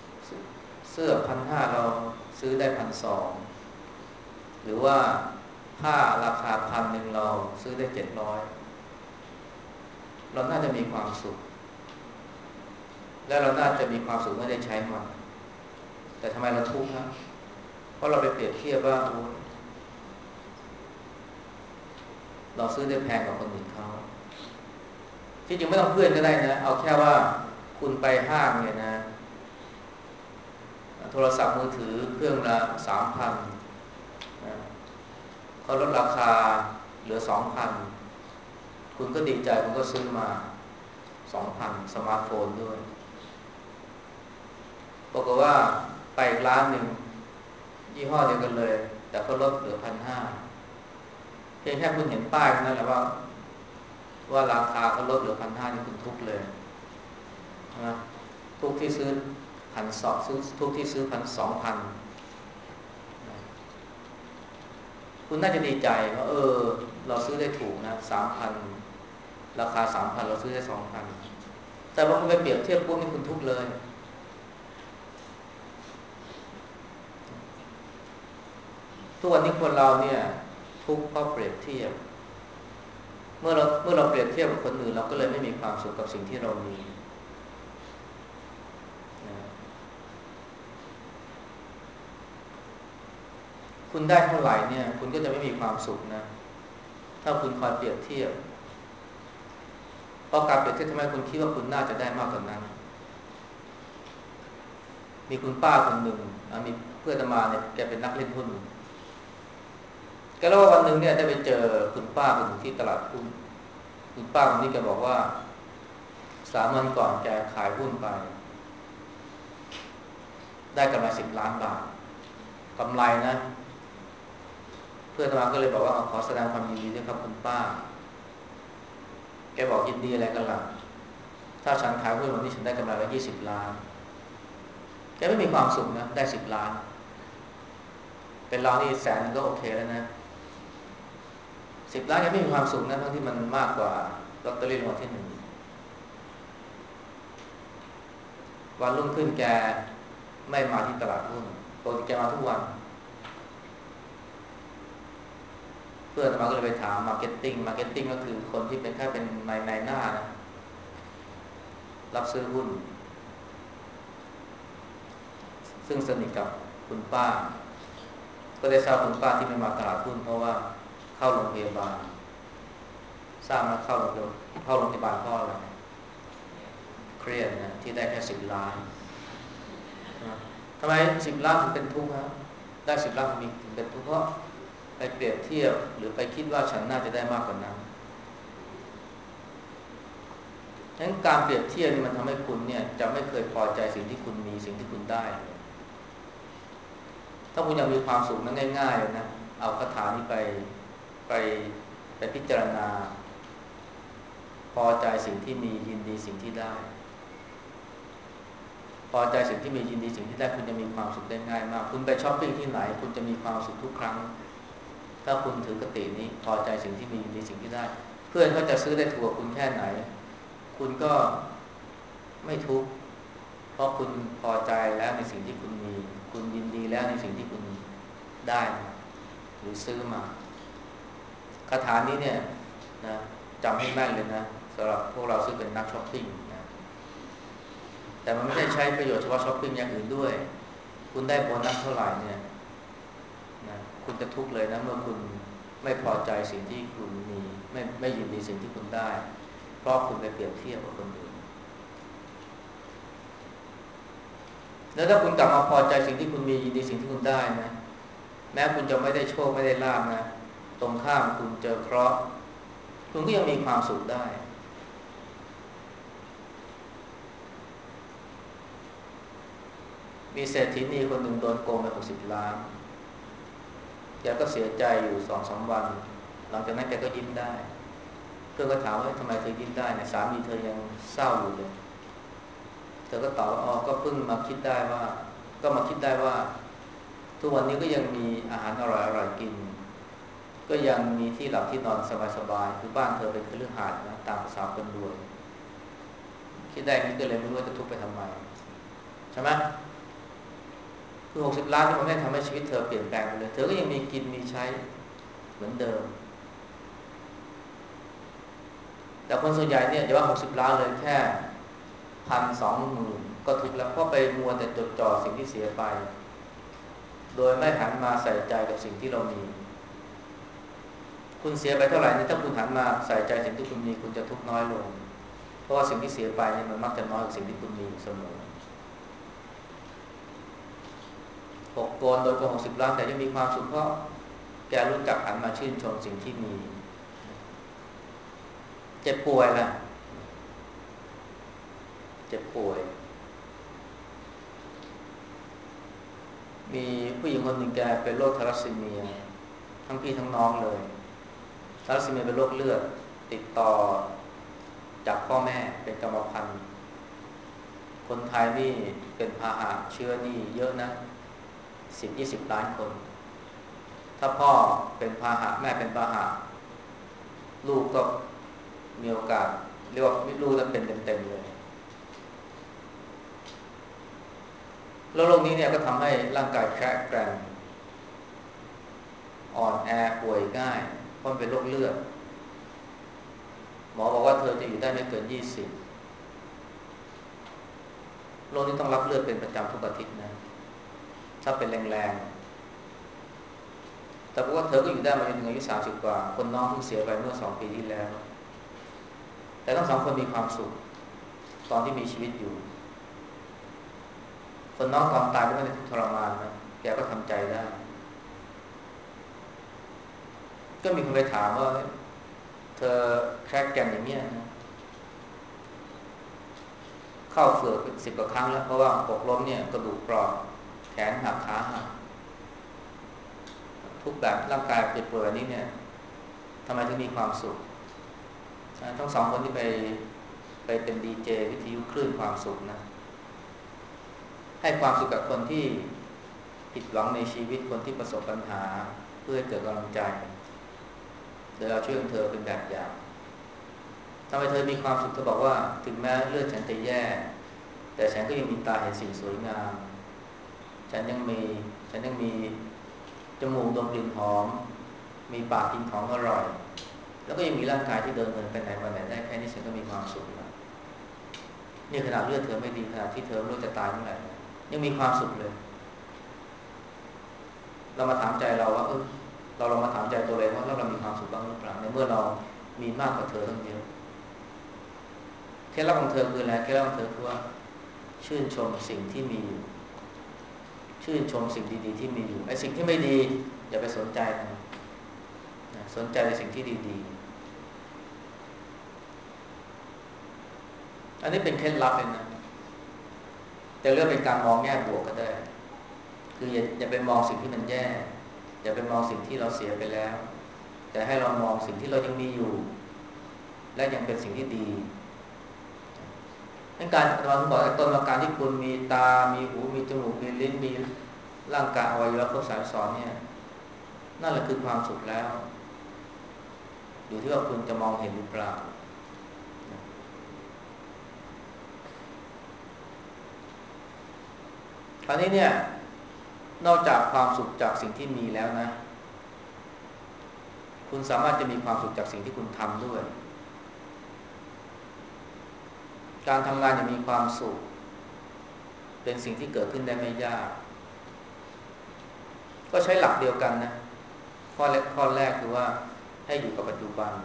เสื้อพันห้าเราซื้อได้พันสองหรือว่าผ้าราคาพันหนึ่งเราซื้อได้เจ็ดร้อยเราน่าจะมีความสุขและเราน่าจะมีความสุขไม่ได้ใช้มันแต่ทำไมเราทุกข์ครับเพราะเราไปเปรียบเทียบว่าเราซื้อได้แพงกว่าคนอื่นเขาที่จริงไม่ต้องเพื่อนก็ได้นะเอาแค่ว่าคุณไปห้างเนี่ยนะโทรศัพท์มือถือเครื่องละสามพันนะเขาลดราคาเหลือสองพันคุณก็ดีใจคุณก็ซื้อมาสองพันสมาร์ทโฟนด้วยบอกว่าไปอีกร้านหนึ่งยี่ห้อเดียวกันเลยแต่ก็ลดเหลือพันห้าเพียงแค่คุณเห็นป้ายนั่นแหละว่าว่าราคาเขาลดเหลือพันห้านี่คุณทุกเลยนะทุกที่ซื้อพันสองซื้อทุกที่ซื้อพันสองพันคุณน่าจะดีใจว่าเออเราซื้อได้ถูกนะสามพันราคาสามพันเราซื้อได้สองพันแต่พอคุณไปเปรียบเทียบปุ๊บนี่คุณทุกเลยทุกวันนี้คนเราเนี่ยทุกข์เพราะเปรียบเทียบเมื่อเราเมื่อเราเปรียบเทียบกับคนอื่นเราก็เลยไม่มีความสุขกับสิ่งที่เรามีนะคุณได้เท่าไหร่เนี่ยคุณก็จะไม่มีความสุขนะถ้าคุณคอยเปรียบเทียบเพราะการเปรียบเทียบทำให้คุณคิดว่าคุณน่าจะได้มากกว่านั้นมีคุณป้าคนหนึ่งมีเพื่อนมาเนี่ยแกเป็นนักเล่นหุ้นก็แล้ววันหนึ่งเนี่ยได้ไปเจอคุณป้าคนหนึ่งที่ตลาดหุ้นคุณป้าคนนี้แกบอกว่าสามวันก่อนแกขายหุ้นไปได้กำไรสิบล้านบาทกำไรนะเพื่อนมาก็เลยบอกว่าขอแสดงความยินดีด้วยครับคุณป้าแกบอกยินดีอะไรกันล่ะถ้าฉันขายหุ้นวันนี้ฉันได้กำไรแล้วยี่สิบล้านแกไม่มีความสุขนะได้สิบล้านเป็นเรานี่แสนก็โอเคแล้วนะสิบล้านยังไม่มีความสุขนะทั้งที่มันมากกว่าลอตเตอรี่รางวัลที่หนึ่งวันรุ่งขึ้นแกไม่มาที่ตลาดหุ้นปกติแกมาทุกวันเพื่อนมาก็เลยไปถามมาร์เก็ตติ้งมาร์เก็ตติ้งก็คือคนที่เป็นแค่เป็นนายนายหน้านะรับซื้อหุ้นซึ่งสนิทกับคุณป้าก็ได้ทราบคุณป้าที่ไม่มาตลาดหุ้นเพราะว่าเข้าโรงพยาบาลทราบมาเข้าโรงพยาบาลเข้าโรงพยาบาลเพราะอะไรเครียดนะที่ได้แค่สิบล้านทำไมสิบล้านถึงเป็นทุกข์ครับได้สิบล้านมีถึงเป็นทุกข์เพราะไปเปรียบเทียบหรือไปคิดว่าฉันน่าจะได้มากกว่านั้นฉะนั้นการเปรียบเทียบนี่มันทำให้คุณเนี่ยจะไม่เคยพอใจสิ่งที่คุณมีสิ่งที่คุณได้ถ้าคุณอยากมีความสุขนั้นง่ายๆนะเอาคาถานี้ไปไปไปพิจารณาพอใจสิ่งที่มียินดีสิ่งที่ได้พอใจสิ่งที่มียินดีสิ่งที่ได้คุณจะมีความสุขได้ง่ายมากคุณไปช้อปปิ้งที่ไหนคุณจะมีความสุขทุกครั้งถ้าคุณถือกตินี้พอใจสิ่งที่มียินดีสิ่งที่ได้เพื่อนเขาจะซื้อได้ถูกคุณแค่ไหนคุณก็ไม่ทุกข์เพราะคุณพอใจแล้วในสิ่งที่คุณมีคุณยินดีแล้วในสิ่งที่คุณได้หรือซื้อมาคาถานี้เนี่ยนะจำให้แม่นเลยนะสำหรับพวกเราซึ่งเป็นนักช้อปปิ้งนะแต่มันไม่ได้ใช้ประโยชน์เฉพาะช้อปปิ้งอย่างอื่นด้วยคุณได้โบนัสเท่าไหร่เนี่ยนะคุณจะทุกข์เลยนะเมื่อคุณไม่พอใจสิ่งที่คุณมีไม่ไม่ยินดีสิ่งที่คุณได้เพราะคุณไปเปรียบเทียบกับคนอื่นแล้วถ้าคุณกลับมาพอใจสิ่งที่คุณมียินดีสิ่งที่คุณได้นะแม้คุณจะไม่ได้โชคไม่ได้ลาภนะตรงข้ามคุณเจอเคราะห์คุณก็ยังมีความสุขได้มีเศรษฐีนีคนหนึ่งโดนโกงไปหกสิบล้านแกก็เสียใจอยู่สองสามวันหลังจากนั้นแกก็ยิ้มได้เพื่อนก็ถามว่าทำไมเธอยิ้มได้เนี่ยสามีเธอยังเศร้าอยู่เลยเธอก็ตอบว่าอ๋อก็เพิ่งมาคิดได้ว่าก็มาคิดได้ว่าทุกวันนี้ก็ยังมีอาหารอร่อยๆกินก็ยังมีที่หลับที่นอนสบายๆคือบ้านเธอเป็นคฤหาสน์นะตามภาษาคนรวยคิดได้นี้ก็เลยไม่รู้ว่าจะทุกข์ไปทำไมใช่ไหมคือหกสิบล้านที่มันไม่ทำให้ชีวิตเธอเปลี่ยนแปลงไปเลยเธอก็ยังมีกินมีใช้เหมือนเดิมแต่คนส่วนใหญ่เนี่ยอย่าว่าหกสิบล้านเลยแค่พันสองหมื่นก็ทุกข์แล้วเพราะไปมัวแต่จดจ่อสิ่งที่เสียไปโดยไม่หันมาใส่ใจกับสิ่งที่เรามีคุณเสียไปเท่าไหร่นี่ถ้าคุณหันมาใส่ใจสิ่งที่คุณมีคุณจะทุกข์น้อยลงเพราะว่าสิ่งที่เสียไปเนี่ยมันมักจะน้อยกว่าสิ่งที่คุณมีเสมอหกโกนโดยโกหกสิบล้านแต่ยังมีความสุขเพราะแกรู้จักหันมาชื่นชมสิ่งที่มีเจ็บป่วยล่ะเจ็บป่วยมีผู้หญิงคนหนึ่งแกเป็นโรคทาลัสซีเมียทั้งพี่ทั้งน้องเลยทาลัสซีเมียเป็นโรคเลือดติดต่อจากพ่อแม่เป็นกรรมพันธุ์คนไทยนี่เป็นพาหะเชื้อนี่เยอะนะสิบยี่สิบล้านคนถ้าพ่อเป็นพาหะแม่เป็นพาหะลูกก็มีโอกาสเรียกว่าลูกจะเป็นเต็มๆเลยแล้วโรคนี้เนี่ยก็ทำให้ร่างกายแข็งแกร่งอ่อนแอป่วยง่ายเพราะเป็นโรคเลือดหมอบอกว่าเธอจะอยู่ได้ไม่เกินยี่สิบโรคนี้ต้องรับเลือดเป็นประจำทุกอาทิตย์นะถ้าเป็นแรงๆแต่เพราะว่าเธอก็อยู่ได้มาจนถึงอายุสามสิบกว่าคนน้องเพิ่งเสียไปเมื่อสองปีที่แล้วแต่ทั้งสองคนมีความสุขตอนที่มีชีวิตอยู่คนน้องตอนตายก็ไม่ได้ทุกข์ทรมานนะแกก็ทำใจได้ก็มีคนไปถามว่าเธอแคร็กแกนอย่างเงี้ยนะเข้าเฝือกเป็นสิบกว่าครั้งแล้วเพราะว่าหกล้มเนี่ยกระดูกเปราะแขนหักขาหักทุกแบบร่างกายเจ็บป่วยแบบนี้เนี่ยทำไมถึงมีความสุขทั้งสองคนที่ไปไปเป็นดีเจวิทยุคลื่นความสุขนะให้ความสุขกับคนที่ผิดหวังในชีวิตคนที่ประสบปัญหาเพื่อให้เกิดกำลังใจโดยเราช่วยเธอเป็นแบบอย่างทำไมเธอมีความสุขเธอบอกว่าถึงแม้เลือดฉันจะแย่แต่ฉันก็ยังมีตาเห็นสิ่งสวยงามฉันยังมีฉันยังมีจมูกดมกลิ่นหอมมีปากกินของอร่อยแล้วก็ยังมีร่างกายที่เดินเดินไปไหนมาไหนได้แค่นี้ฉันก็มีความสุขแล้วนี่ขนาดเลือดเธอไม่ดีขนาดที่เธอไม่รู้จะตายเมื่อไหร่ยังมีความสุขเลยเรามาถามใจเราว่าเออเราลองมาถามใจตัวเองว่าเรามีความสุขบ้างหรือเปล่าในเมื่อเรามีมากกว่าเธอตั้งเยอะเคล็ดลับของเธอคืออะไรเคล็ดลับของเธอคือว่าชื่นชมสิ่งที่มีอยู่ชื่นชมสิ่งดีๆที่มีอยู่ไอ้สิ่งที่ไม่ดีอย่าไปสนใจมันสนใจในสิ่งที่ดีๆอันนี้เป็นเคล็ดลับเลยนะแต่เรื่องเป็นการมองแง่บวกก็ได้คืออย่าอย่าไปมองสิ่งที่มันแย่อย่าไปมองสิ่งที่เราเสียไปแล้วแต่ให้เรามองสิ่งที่เรายังมีอยู่และยังเป็นสิ่งที่ดีในการอาตมาบอกต้นว่าการที่คุณมีตามีหูมีจมูกมีลิ้นมีร่างกายอวัยวะครบสามสิบสองเนี่ยนั่นแหละคือความสุขแล้วอยู่ที่ว่าคุณจะมองเห็นหรือเปล่าคราวนี้เนี่ยนอกจากความสุขจากสิ่งที่มีแล้วนะคุณสามารถจะมีความสุขจากสิ่งที่คุณทำด้วยการทำงานอย่างมีความสุขเป็นสิ่งที่เกิดขึ้นได้ไม่ยากก็ใช้หลักเดียวกันนะข้อแรกข้อแรกคือว่าให้อยู่กับปัจจุบัน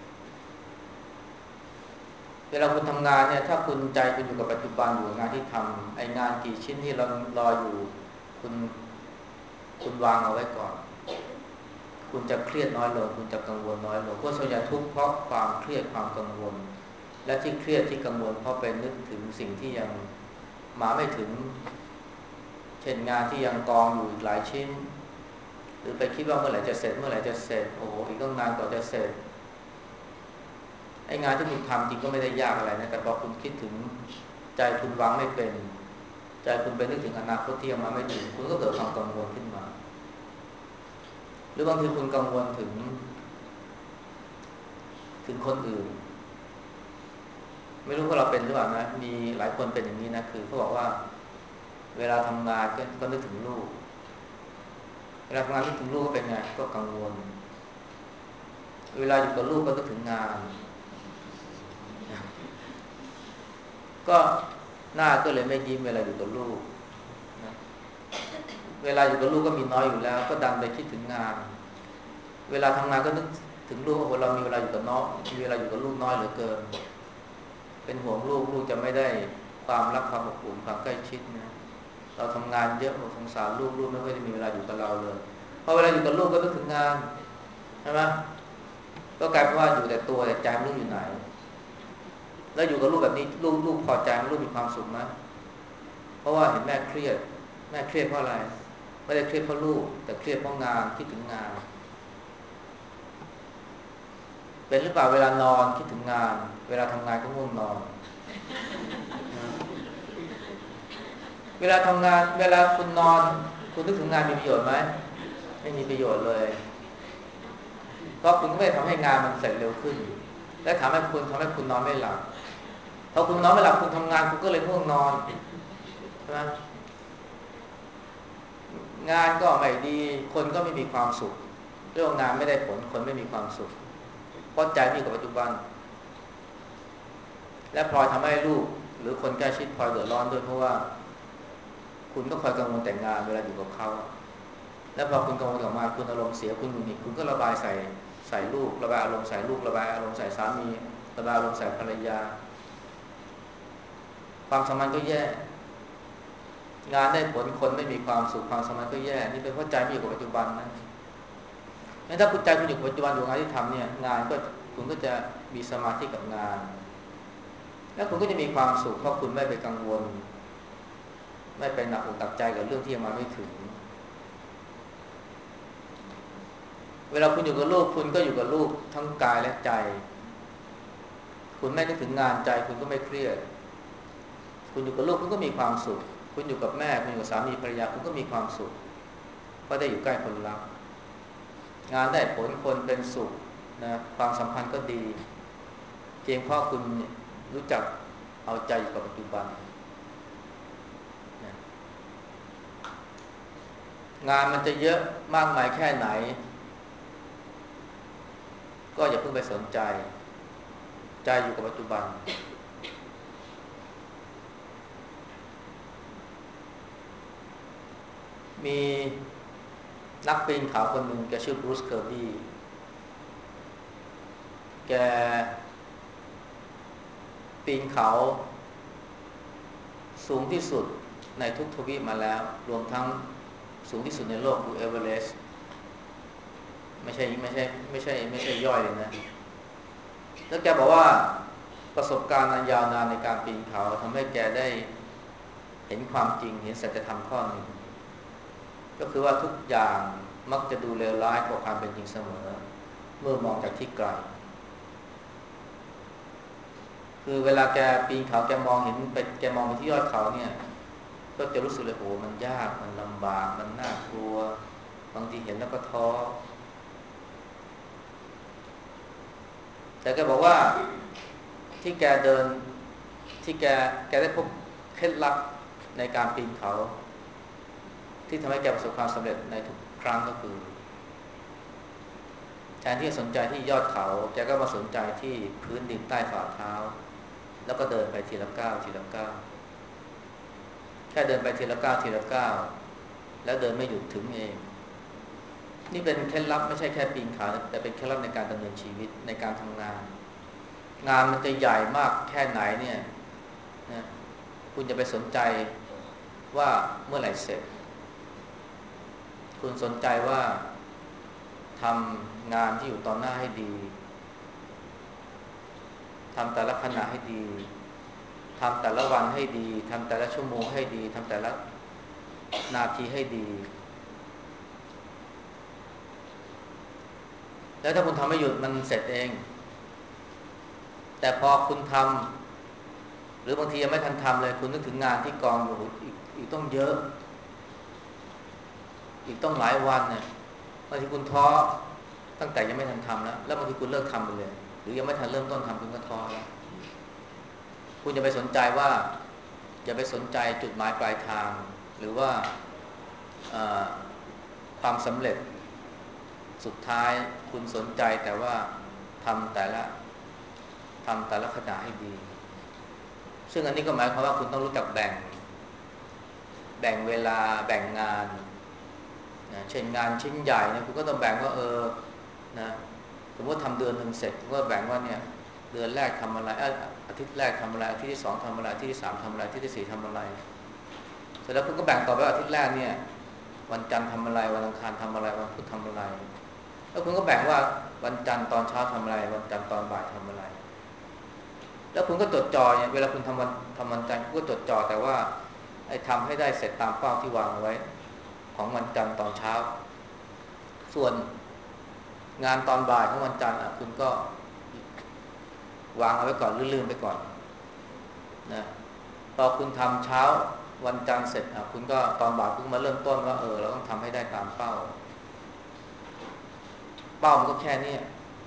เวลาคุณทำงานเนี่ยถ้าคุณใจคุณอยู่กับปัจจุบันอยู่งานที่ทำไอ้งานกี่ชิ้นที่เรารออยู่คุณคุณวางเอาไว้ก่อนคุณจะเครียดน้อยลงคุณจะกังวลน้อยลงเพราะส่วนใหญ่ทุกข์เพราะความเครียดความกังวลและที่เครียดที่กังวลเพราะไปนึกถึงสิ่งที่ยังมาไม่ถึงเช่นงานที่ยังกองอยู่อีกหลายชิ้นหรือไปคิดว่าเมื่อไหร่จะเสร็จเมื่อไหร่จะเสร็จโอ้โหอีกต้องนานกว่าจะเสร็จไอ้งานที่คุณทำจริงก็ไม่ได้ยากอะไรนะแต่พอคุณคิดถึงใจคุณวางไม่เป็นใจคุณไปนึกถึงอนาคตที่ยังมาไม่ถึงคุณก็เกิดความกังวลขึ้นมาหรือบางทีคุณกังวลถึงถึงคนอื่นไม่รู้ว่าเราเป็นหรือเปล่านะมีหลายคนเป็นอย่างนี้นะคือเขาบอกว่าเวลาทำงานก็นึกถึงลูกเวลาทำงานนึกถึงลูกก็เป็นไงก็กังวลเวลาอยู่กับลูกก็นึกถึงงานก็หน้าก็เลยไม่ยิ้มเวลาอยู่กับลูกนะเวลาอยู่กับลูกก็มีน้อยอยู่แล้วก็ดันไปคิดถึงงานเวลาทำงานก็นึกถึงลูกว่าเรามีเวลาอยู่กับน้องมีเวลาอยู่กับลูกน้อยเหลือเกินเป็นห่วงลูกลูกจะไม่ได้ความรักความอบอุ่นความใกล้ชิดนะเราทำงานเยอะสงสารลูกลูกไม่ค่อยได้มีเวลาอยู่กับเราเลยพอเวลาอยู่กับลูกก็นึกถึงงานใช่ไหมก็กลายเป็นว่าอยู่แต่ตัวแต่ใจไม่รู้อยู่ไหนแล้วอยู่กับลูกแบบนี้ลูกลูกพอใจลูกมีความสุขไหมเพราะว่าเห็นแม่เครียดแม่เครียดเพราะอะไรไม่ได้เครียดเพราะลูกแต่เครียดเพราะงานคิดถึงงานเป็นหรือเปล่าเวลานอนคิดถึงงานเวลาทำงานก็ง่วงนอนเวลาทำงานเวลาคุณนอนคุณนึกถึงงานมีประโยชน์ไหมไม่มีประโยชน์เลยเพราะคุณก็ไม่ทำให้งานมันเสร็จเร็วขึ้นและทำให้คุณทำให้คุณนอนไม่หลับพอคุณนอนไม่หลับคุณทำงานคุณก็เลยง่วงนอนใช่ไหมงานก็ไม่ดีคนก็ไม่มีความสุขเรื่องงานไม่ได้ผลคนไม่มีความสุขเพราะใจไม่อยู่กับปัจจุบันและพลอยทำให้ลูกหรือคนใกล้ชิดพลอยเดือดร้อนด้วยเพราะว่าคุณก็คอยกังวลแต่งงานเวลาอยู่กับเขาแล้วพอคุณกังวลกับงานคุณอารมณ์เสียคุณหงุดหงิดคุณก็ระบายใส่ใส่ลูกระบายอารมณ์ใส่ลูกระบายอารมณ์ใส่สามีระบายอารมณ์ใส่ภรรยาความสัมพันธ์ก็แย่งานได้ผลคนไม่มีความสุขความสัมพันธ์ก็แย่นี่เป็นเพราะใจไม่อยู่กับปัจจุบันนะงั้นถ้าคุณใจคุณอยู่กับปัจจุบันอยู่งานที่ทำเนี่ยงานก็คุณก็จะมีสมาธิกับงานแล้วคุณก็จะมีความสุขเพราะคุณไม่ไปกังวลไม่ไปหนักอกหนักใจกับเรื่องที่ยังมาไม่ถึงเวลาคุณอยู่กับลูกคุณก็อยู่กับลูกทั้งกายและใจคุณไม่นึกถึงงานใจคุณก็ไม่เครียดคุณอยู่กับลูกคุณก็มีความสุขคุณอยู่กับแม่คุณอยู่กับสามีภรรยาคุณก็มีความสุขเพราะได้อยู่ใกล้คนรักงานได้ผลคนเป็นสุขนะความสัมพันธ์ก็ดีเพียงเพราะคุณรู้จักเอาใจอยู่กับปัจจุบันนะงานมันจะเยอะมากมายแค่ไหนก็อย่าเพิ่งไปสนใจใจอยู่กับปัจจุบันมีนักปีนเขาคนหนึ่งแกชื่อบรูซเคอร์บี้แกปีนเขาสูงที่สุดในทุกทวีปมาแล้วรวมทั้งสูงที่สุดในโลกคือเอเวอเรสต์ไม่ใช่ไม่ใช่ไม่ใช่ไม่ใช่ย่อยเลยนะแล้วแกบอกว่าประสบการณ์อันยาวนานในการปีนเขาทำให้แกได้เห็นความจริงเห็นสัจธรรมข้อหนึ่งก็คือว่าทุกอย่างมักจะดูเลวร้ายกว่าความเป็นจริงเสมอเมื่อมองจากที่ไกลคือเวลาแกปีนเขาแกมองเห็นไปแกมองไปที่ยอดเขาเนี่ยก็จะรู้สึกเลยโอ้มันยากมันลำบากมันน่ากลัวบางทีเห็นแล้วก็ท้อแต่แกบอกว่าที่แกเดินที่แกแกได้พบเคล็ดลับในการปีนเขาที่ทำให้แกประสบความสำเร็จในทุกครั้งก็คือแทนที่จะสนใจที่ยอดเขาแกก็มาสนใจที่พื้นดินใต้ฝ่าเท้าแล้วก็เดินไปทีละก้าวทีละก้าวแค่เดินไปทีละก้าวทีละก้าวแล้วเดินไม่หยุดถึงเองนี่เป็นเคล็ดลับไม่ใช่แค่ปีนเขาแต่เป็นเคล็ดลับในการดำเนินชีวิตในการทำงานงานมันจะใหญ่มากแค่ไหนเนี่ยนะคุณจะไปสนใจว่าเมื่อไหร่เสร็จคุณสนใจว่าทำงานที่อยู่ตอนหน้าให้ดีทำแต่ละขณะให้ดีทำแต่ละวันให้ดีทำแต่ละชั่วโมงให้ดีทำแต่ละนาทีให้ดีแล้วถ้าคุณทำไม่หยุดมันเสร็จเองแต่พอคุณทำหรือบางทียังไม่ทันทำเลยคุณนึกถึงงานที่กองอยู่อีกอีกต้องเยอะอีกต้องหลายวันเนี่ยบางทีคุณท้อตั้งแต่ยังไม่ทันทำแล้วแล้วบางทีคุณเลิกทำไปเลยหรือยังไม่ทันเริ่มต้นทำคุณก็ท้อแล้วคุณอย่าไปสนใจว่าอย่าไปสนใจจุดหมายปลายทางหรือว่าความสำเร็จสุดท้ายคุณสนใจแต่ว่าทำแต่ละทำแต่ละขณะให้ดีซึ่งอันนี้ก็หมายความว่าคุณต้องรู้จักแบ่งแบ่งเวลาแบ่งงานนะเช่นงานชิ้นใหญ่เนี่ยคุณก็ต้องแบ่งว่าเออนะสมมติทำเดือนหนึ่งเสร็จคุณก็แบ่งว่าเนี่ยเดือนแรกทำอะไรอาทิตย์แรกทำอะไรอาทิตย์ที่สองทำอะไรอาทิตย์ที่สามทำอะไรอาทิตย์ที่สี่ทำอะไรเสร็จแล้วคุณก็แบ่งต่อไปอาทิตย์แรกเนี่ยวันจันทร์ทำอะไรวันอังคารทำอะไรวันพุธทำอะไรแล้วคุณก็แบ่งว่าวันจันทร์ตอนเช้าทำอะไรวันจันทร์ตอนบ่ายทำอะไรแล้วคุณก็จดจ่อเนี่ยเวลาคุณทำวันทำวันจันทร์คุณก็จดจ่อแต่ว่าไอ้ทำให้ได้เสร็จตามเป้าที่วางไว้ของวันจันทร์ตอนเช้าส่วนงานตอนบ่ายของวันจันทร์คุณก็วางเอาไว้ก่อนลืมๆไปก่อนนะพอคุณทำเช้าวันจันทร์เสร็จคุณก็ตอนบ่ายคุณมาเริ่มต้นว่าเออเราต้องทำให้ได้ตามเป้าเป้ามันก็แค่นี้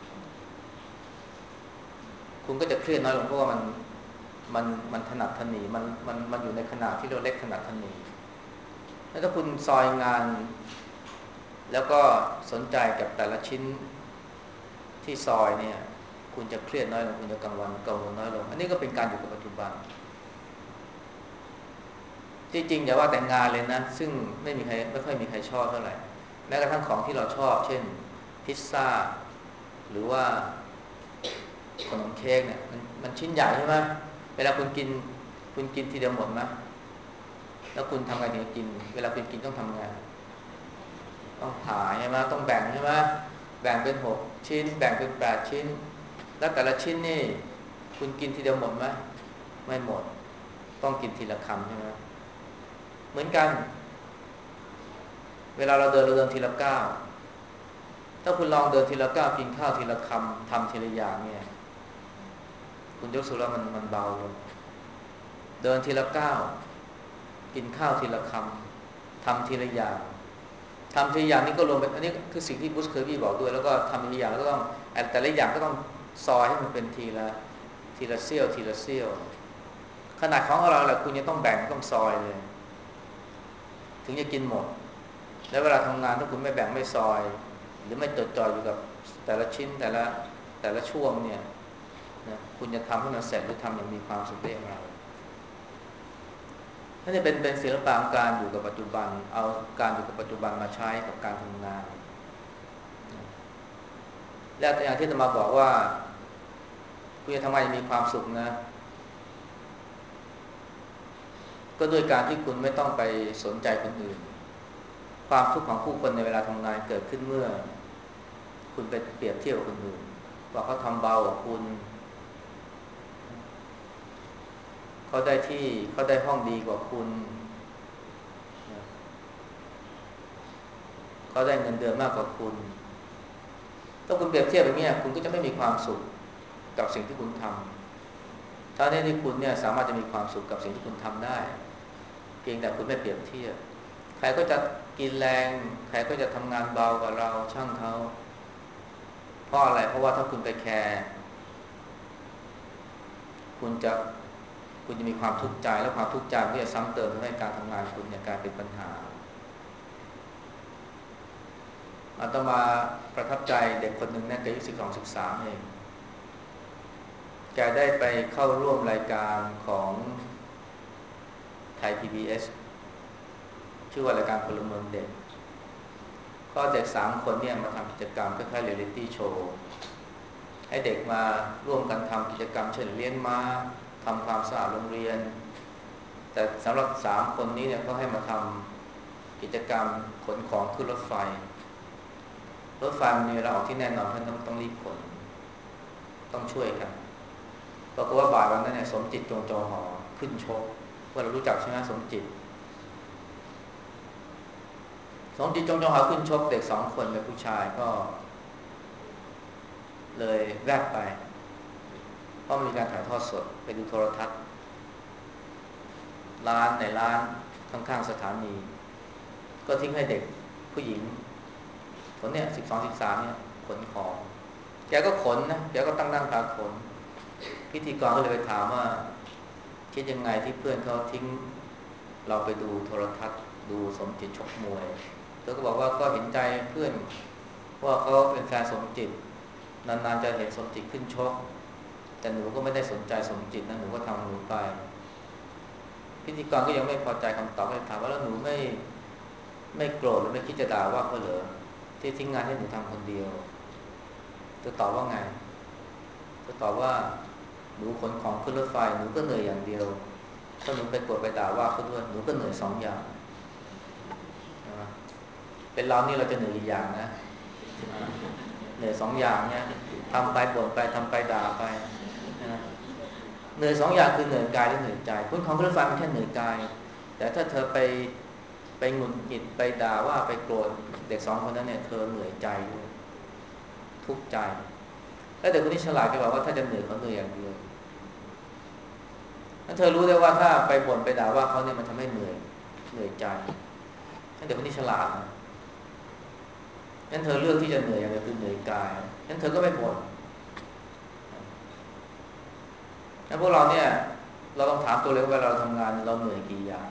คุณก็จะเครียดน้อยลงเพราะว่ามันมันมันถนัดถนีมันมันมันอยู่ในขนาดที่เราเล็กถนัดถนีแล้วถ้าคุณซอยงานแล้วก็สนใจกับแต่ละชิ้นที่ซอยเนี่ยคุณจะเครียดน้อยลงคุณจะกังวลกังวลน้อยลงอันนี้ก็เป็นการอยู่กับปัจจุบันที่จริงอย่าว่าแต่งงานเลยนะซึ่งไม่มีใครไม่ค่อยมีใครชอบเท่าไหร่แม้กระทั่งของที่เราชอบเช่นพิซซ่าหรือว่าขนมเค้กเนี่ยมันมันชิ้นใหญ่ใช่ไหมเวลาคุณกินคุณกินทีเดียวหมดไหมแล้วคุณทำไงถึงจะกินเวลาคุณกินต้องทำไงต้องผ่าใช่ไหมต้องแบ่งใช่ไหมแบ่งเป็นหกชิ้นแบ่งเป็นแปดชิ้นแล้วแต่ละชิ้นนี่คุณกินทีเดียวหมดไหมไม่หมดต้องกินทีละคำใช่ไหมเหมือนกันเวลาเราเดินเราเดินทีละก้าวถ้าคุณลองเดินทีละก้าวกินข้าวทีละคำทำทีละอย่างเนี่ยคุณยกสุดแล้วมันมันเบาลงเดินทีละก้าวกินข้าวทีละคำทำทีละอย่างทำทีละอย่างนี้ก็รวมเป็นอันนี้คือสิ่งที่บุชเคอร์บี้บอกด้วยแล้วก็ทำทีละอย่างแล้วก็ต้องแต่ละอย่างก็ต้องซอยให้มันเป็นทีละทีละเสี้ยวทีละเสี้ยวขนาดของเราแหละคุณจะต้องแบ่งต้องซอยเลยถึงจะกินหมดแล้วเวลาทำงานถ้าคุณไม่แบ่งไม่ซอยหรือไม่จดจ่ออยู่กับแต่ละชิ้นแต่ละแต่ละช่วงเนี่ยนะคุณจะทำให้มันเสร็จหรือทำอย่างมีความสุขได้อย่างไรนั่นจะเป็นเป็นศิลปะของการอยู่กับปัจจุบันเอาการอยู่กับปัจจุบันมาใช้กับการทำงานแล้วอย่างที่จะมาบอกว่าคุณจะทำไมมีความสุขนะก็ด้วยการที่คุณไม่ต้องไปสนใจคนอื่นความทุกข์ของผู้คนในเวลาทำงานเกิดขึ้นเมื่อคุณไปเปรียบเทียบคนอื่นว่าเขาทำเบากว่าคุณเขาได้ที่เขาได้ห้องดีกว่าคุณเขาได้เงินเดือนมากกว่าคุณถ้าคุณเปรียบเทียบอย่างนี้คุณก็จะไม่มีความสุขกับสิ่งที่คุณทำถ้าในที่คุณเนี่ยสามารถจะมีความสุขกับสิ่งที่คุณทำได้เพียงแต่คุณไม่เปรียบเทียบใครก็จะกินแรงใครก็จะทำงานเบากว่าเราช่างเขาเพราะอะไรเพราะว่าถ้าคุณไปแคร์คุณจะคุณจะมีความทุกข์ใจและความทุกข์ใจก็จะซ้ำเติมทำให้การทำงานคุณเนี่ยกลายเป็นปัญหาอาตมาประทับใจเด็กคนหนึ่งเนี่ยแกอายุสิบสองสิบสามเองแกได้ไปเข้าร่วมรายการของไทย พี บี เอส ชื่อว่ารายการพลเมืองเด็กก็เด็กสามคนเนี่ยมาทำกิจกรรมคล้ายๆเรียลลิตี้โชว์ให้เด็กมาร่วมกันทำกิจกรรมเช่นเลี้ยงม้าทำความสะอาดโรงเรียนแต่สำหรับสามคนนี้เนี่ยเขาให้มาทำกิจกรรมขนของขึ้นรถไฟรถไฟมีเวลาออกที่แน่นอนท่านต้องต้องรีบขนต้องช่วยกันปรากฏว่าบ่ายวันนั้นเนี่ยสมจิตจงจอหอขึ้นชกว่าเรารู้จักใช่ไหมสมจิตสมจิตจงจอหอขึ้นชกเด็กสองคนเป็นผู้ชายก็เลยแวบไปเพราะมีการถ่ายทอดสดไปดูโทรทัศน์ร้านในร้านข้างๆสถานีก็ทิ้งให้เด็กผู้หญิงคนเนี้ยสิบสองสิบสามเนี่ยขนของแกก็ขนนะแกก็ตั้งนั่งตาขนพิธีกรก็เลยไปถามว่าคิดยังไงที่เพื่อนเขาทิ้งเราไปดูโทรทัศน์ดูสมจิตชกมวยเธอก็บอกว่าก็เห็นใจเพื่อนว่าเขาเป็นแฟนสมจิตนานๆจะเห็นสมจิตขึ้นชกแต่หนูก็ไม่ได้สนใจสมจิตนะหนูก็ทำหนูไปพิธีกรก็ยังไม่พอใจคำตอบเลยถามว่าแล้วหนูไม่ไม่โกรธหรือไม่คิดจะด่าว่าเขาเหรอที่ทิ้งงานให้หนูทำคนเดียวจะตอบว่าไงจะตอบว่าหนูขนของขึ้นรถไฟหนูก็เหนื่อยอย่างเดียวถ้าหนูไปโกรธไปด่าว่าเขาด้วยหนูก็เหนื่อยสองอย่างนะเป็นเรานี่เราจะเหนื่อยอีกอย่างนะเหนื่อยสองอย่างเนี่ยทำไปบ่นไปทำไปด่าไปนะเหนื่อยสองอย่างคือเหนื่อยกายและเหนื่อยใจคุณของรถไฟมันแค่เหนื่อยกายแต่ถ้าเธอไปไปหงุดหงิดไปด่าว่าไปโกรธเด็กสองคนนั้นเนี่ยเธอเหนื่อยใจด้วยทุกข์ใจแล้วเด็กคนนี้ฉลาดก็บอกว่าถ้าจะเหนื่อยเขาเหนื่อยอย่างเดียวถ้าเธอรู้ได้ว่าถ้าไปบ่นไปด่าว่าเขาเนี่ยมันทำให้เหนื่อยเหนื่อยใจถ้าเด็กคนนี้ฉลาดนะงั้นเธอเลือกที่จะเหนื่อยอย่างเดียวคือเหนื่อยกายงั้นเธอก็ไม่บ่นแล้วพวกเราเนี่ยเราต้องถามตัวเองว่าเราทำงานเราเหนื่อยกี่อย่าง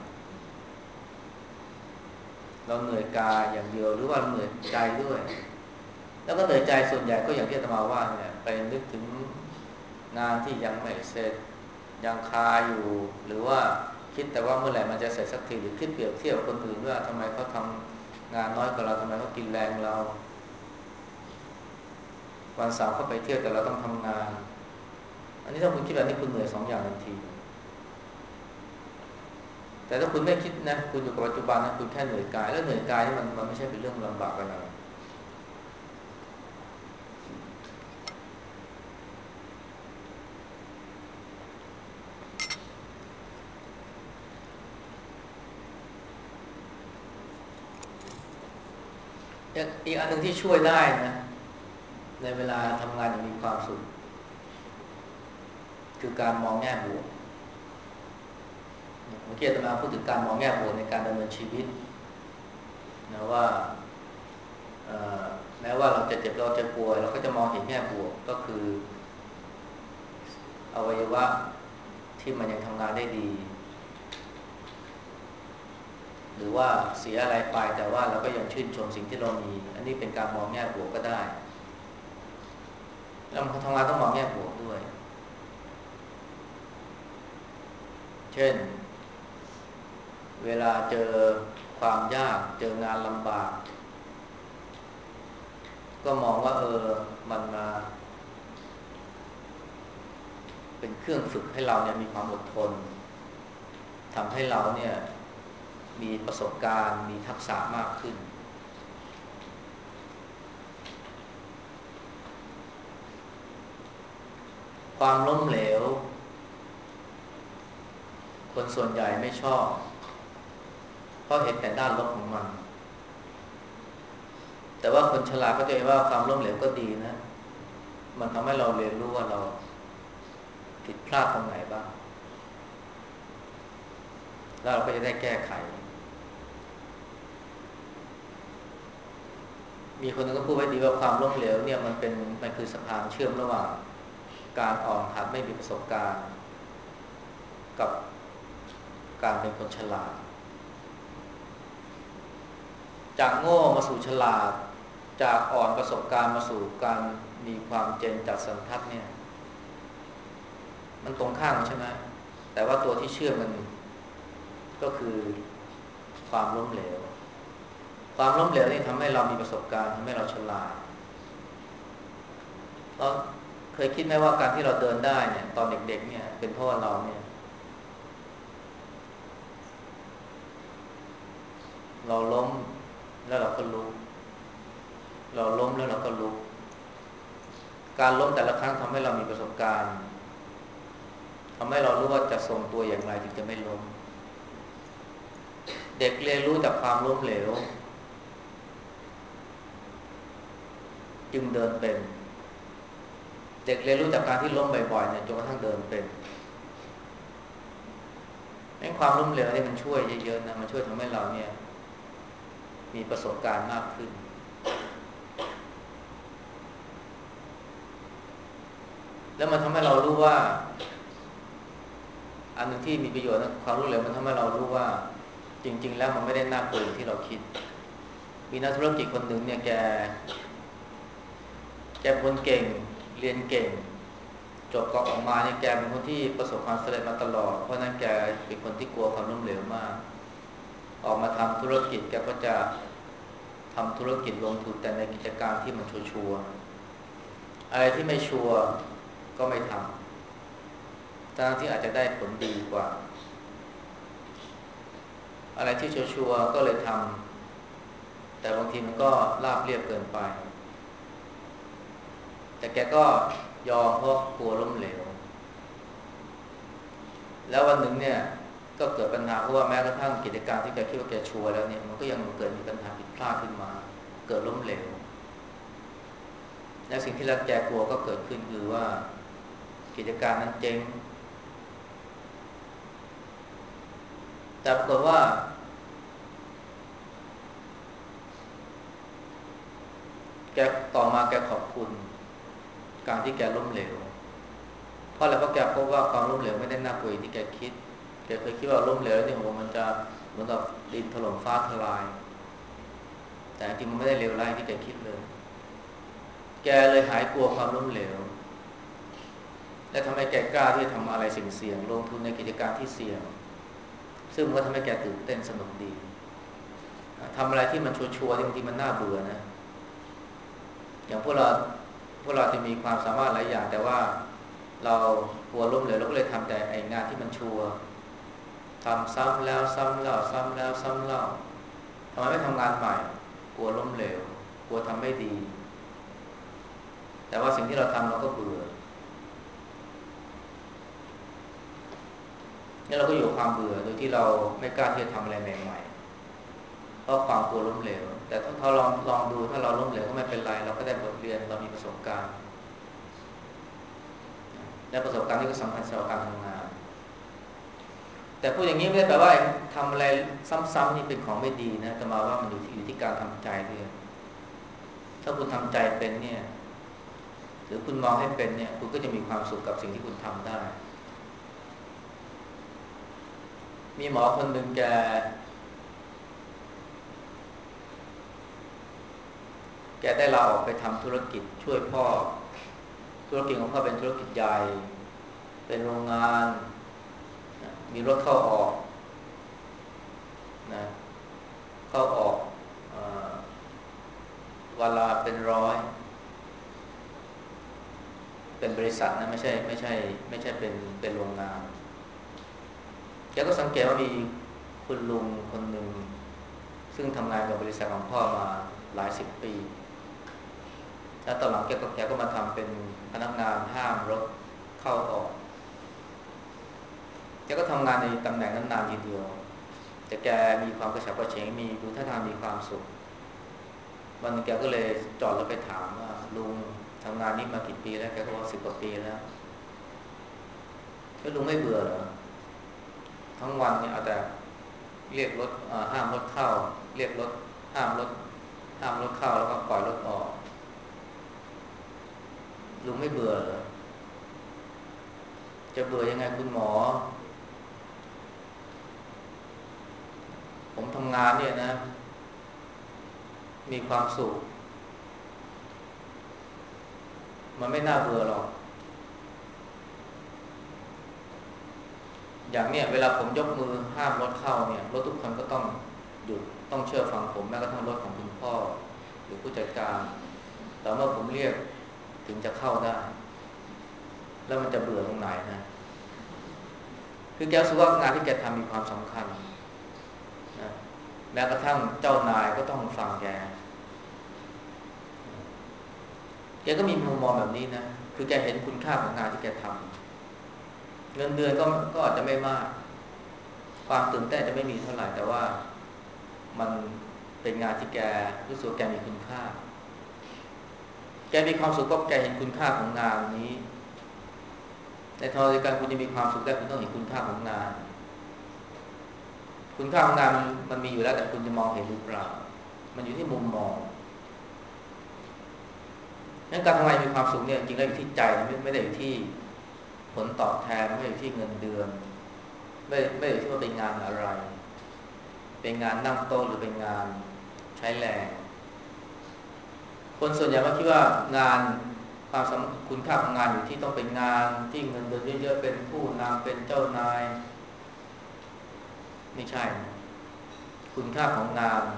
เราเหนื่อยกายอย่างเดียวหรือว่าเหนื่อยใจด้วยแล้วก็เหนื่อยใจส่วนใหญ่ก็อย่างที่อาตมาว่าเนี่ยไปนึกถึงงานที่ยังไม่เสร็จยังคาอยู่หรือว่าคิดแต่ว่าเมื่อไหร่มันจะเสร็จสักทีหรือคิดเปรียบเทียบกับคนอื่นว่าทำไมเขาทำงานน้อยกว่าเราทำไมเขากินแรงเราวันเสาร์เขาไปเที่ยวแต่เราต้องทำงานอันนี้ถ้าคุณคิดแบบนี้คุณเหนื่อยสองอย่างทันทีแต่ถ้าคุณไม่คิดนะคุณอยู่กับปัจจุบันนะคุณแค่เหนื่อยกายแล้วเหนื่อยกายนี่มันมันไม่ใช่เป็นเรื่องลำบากอะไรอีกอันหนึ่งที่ช่วยได้นะในเวลาทำงานอย่างมีความสุขคือการมองแง่บวกเมื่อกี้อาตมาพูดถึงการมองแง่บวกในการดำเนินชีวิตนะว่าแม้ว่าเราจะเจ็บเราจะป่วยเราก็จะมองเห็นแง่บวกก็คืออวัยวะที่มันยังทำงานได้ดีหรือว่าเสียอะไรไปแต่ว่าเราก็ยังชื่นชมสิ่งที่เรามีอันนี้เป็นการมองแง่บวกก็ได้แล้วมันทำงานต้องมองแง่บวกด้วยเช่นเวลาเจอความยากเจองานลำบากก็มองว่าเออมันมาเป็นเครื่องฝึกให้เราเนี่ยมีความอดทนทำให้เราเนี่ยมีประสบการณ์มีทักษะมากขึ้นความล้มเหลวคนส่วนใหญ่ไม่ชอบเพราะเห็นแต่ด้านลบของมันแต่ว่าคนฉลาดก็จะเห็นว่าความล้มเหลวก็ดีนะมันทำให้เราเรียนรู้ว่าเราผิดพลาดตรงไหนบ้างแล้วเราก็จะได้แก้ไขมีคนนึงก็พูดไว้ดีว่าความล้มเหลวเนี่ยมันเป็นมันคือสะพานเชื่อมระหว่างการอ่อนหัดไม่มีประสบการณ์กับการเป็นคนฉลาดจากโง่มาสู่ฉลาดจากอ่อนประสบการณ์มาสู่การมีความเจนจัดสันทัดเนี่ยมันตรงข้ามใช่ไหมแต่ว่าตัวที่เชื่อมมันก็คือความล้มเหลวความล้มเหลวนี่ทำให้เรามีประสบการณ์ทำให้เราฉลาดเราเคยคิดไหมว่าการที่เราเดินได้เนี่ยตอนเด็กๆเนี่ยเป็นเพราะว่าเราเนี่ยเราล้มแล้วเราก็ลุกเราล้มแล้วเราก็ลุกการล้มแต่ละครั้งทำให้เรามีประสบการณ์ทำให้เรารู้ว่าจะทรงตัวอย่างไรถึงจะไม่ล้มเด็กเรียนรู้จากความล้มเหลวจึงเดินเป็นเด็กเรียนรู้จากการที่ล้มบ่อยๆเนี่ยจนกระทั่งเดินเป็นงั้นความล้มเหลวนี่มันช่วยเยอะๆนะมันช่วยทำให้เราเนี่ยมีประสบการณ์มากขึ้นแล้วมันทำให้เรารู้ว่าอันนึงที่มีประโยชน์นะความล้มเหลวมันทำให้เรารู้ว่าจริงๆแล้วมันไม่ได้น่ากลัวอย่างที่เราคิดมีนักธุรกิจคนหนึ่งเนี่ยแกแกเป็นคนเก่งเรียนเก่งจบก็ออกมาเนี่ยแกเป็นคนที่ประสบความสำเร็จมาตลอดเพราะนั้นแกเป็นคนที่กลัวความล้มเหลวมากออกมาทำธุรกิจแกก็จะทำธุรกิจลงทุนแต่ในกิจการที่มันชัวร์ๆอะไรที่ไม่ชัวร์ก็ไม่ทำทั้งที่อาจจะได้ผลดีกว่าอะไรที่ชัวร์ๆก็เลยทำแต่บางทีมันก็ราบเรียบเกินไปแต่แกก็ยอมเพราะกลัวล้มเหลวแล้ววันหนึ่งเนี่ยก็เกิดปัญหาเพราะว่าแม้กระทั่งกิจการที่แกคิดว่าแกชัวร์แล้วเนี่ยมันก็ยังเกิดมีปัญหาผิดพลาดขึ้นมาเกิดล้มเหลวและสิ่งที่แกกลัวก็เกิดขึ้นคือว่ากิจการนั้นเจ๊งแต่ปรากฏว่าแกต่อมาแกขอบคุณการที่แกล้มเหลวเพราะอะไรเพราะแกพบว่าความล้มเหลวไม่ได้น่ากลัวอย่างที่แกคิดแกเคยคิดว่าล้มเหลวเนี่ยโหมันจะเหมือนกับดินถล่มฟ้าทลายแต่จริงมันไม่ได้เลวร้ายที่แกคิดเลยแกเลยหายกลัวความล้มเหลวและทำให้แกกล้าที่จะทำอะไรเสี่ยงๆลงทุนในกิจการที่เสี่ยงซึ่งมันก็ทำให้แกตื่นเต้นสนุกดีทำอะไรที่มันชัวร์ๆบางทีมันน่าเบื่อนะอย่างพวกเราพวกเราจะมีความสามารถหลายอย่างแต่ว่าเรากลัวล้มเหลวเราก็เลยทำแต่ไอ้งานที่มันชัวร์ทำซ้ำแล้วซ้ำเล่าซ้ำแล้วซ้ำเล่าทำไมไม่ทำงานใหม่กลัวล้มเหลวกลัวทำไม่ดีแต่ว่าสิ่งที่เราทำเราก็เบื่อนี่เราก็อยู่ความเบื่อโดยที่เราไม่กล้าที่จะทำอะไรใหม่ๆเพราะความกลัวล้มเหลวแต่ถ้าเราลองลองดูถ้าเราล้มเหลวก็ไม่เป็นไรเราก็ได้บทเรียนเรามีประสบการณ์และประสบการณ์นี้ก็สำคัญสำหรับการทำงานแต่พูดอย่างนี้ไม่ได้แปลว่าทำอะไรซ้ำๆนี่เป็นของไม่ดีนะแต่มาว่ามันอยู่ที่อยู่ที่การทำใจด้วยถ้าคุณทำใจเป็นเนี่ยหรือคุณมองให้เป็นเนี่ยคุณก็จะมีความสุขกับสิ่งที่คุณทำได้มีหมอคนหนึ่งแกแกได้ลาออกไปทำธุรกิจช่วยพ่อธุรกิจของพ่อเป็นธุรกิจใหญ่เป็นโรงงานมีรถเข้าออกนะเข้าออกวันละเป็นร้อยเป็นบริษัทนะไม่ใช่ไม่ใช่ไม่ใช่เป็นเป็นโรงงานแกก็สังเกตว่ามีคุณลุงคนหนึ่งซึ่งทำงานกับบริษัทของพ่อมาหลายสิบปีแล้วตอนหลังแกก็แกก็มาทำเป็นพนักงานห้ามรถเข้าออกแกก็ทำงานในตำแหน่งนั้นนานทีเดียวแต่แกมีความกระฉับกระเฉงมีดูท่าทางมีความสุขวันนึงแกก็เลยจอดแล้วไปถามว่าลุงทำงานนี้มากี่ปีแล้วแกก็บอกสิบกว่าปีแล้วแล้วลุงไม่เบื่อเหรอทั้งวันเนี่ยเอาแต่เรียกรถห้ามรถเข้าเรียกรถห้ามรถห้ามรถเข้าแล้วก็ปล่อยรถออกลุงไม่เบื่อเหรอจะเบื่อยังไงคุณหมอผมทำงานเนี่ยนะมีความสุขมันไม่น่าเบื่อหรอกอย่างเนี้ยเวลาผมยกมือห้ามรถเข้าเนี่ยรถทุกคนก็ต้องหยุดต้องเชื่อฟังผมแม้กระทั่งรถของคุณพ่อหรือผู้จัดการแต่เมื่อผมเรียกถึงจะเข้าได้แล้วมันจะเบื่อตรงไหนนะคือแกรู้สึกว่างานที่แกทำมีความสำคัญนะแม้กระทั่งเจ้านายก็ต้องฟังแกแกก็มีมุมมองแบบนี้นะคือแกเห็นคุณค่าของงานที่แกทำเงินเดือนก็ก็อาจจะไม่มากความตื่นเต้นจะไม่มีเท่าไหร่แต่ว่ามันเป็นงานที่แกรู้สึกแกมีคุณค่าแกมีความสุขก็แกเห็นคุณค่าของงานนี้ในทางเดียวกันคุณจะมีความสุขได้คุณต้องเห็นคุณค่าของงานคุณค่าของงานมันมีอยู่แล้วแต่คุณจะมองเห็นหรือเปล่ามันอยู่ที่มุมมองงั้นการทำงานมีความสุขเนี่ยจริงๆแล้วอยู่ที่ใจไม่ไม่ได้อยู่ที่ผลตอบแทนไม่ได้อยู่ที่เงินเดือนไม่ไม่ได้อยู่ที่ว่าเป็นงานอะไรเป็นงานนั่งโต๊ะหรือเป็นงานใช้แรงคนส่วนใหญ่ก็คิดว่างานความสำคุณค่าของงานอยู่ที่ต้องเป็นงานที่เงินเดือนเยอะๆเป็นผู้นำเป็นเจ้านายไม่ใช่นะคุณค่าของงาน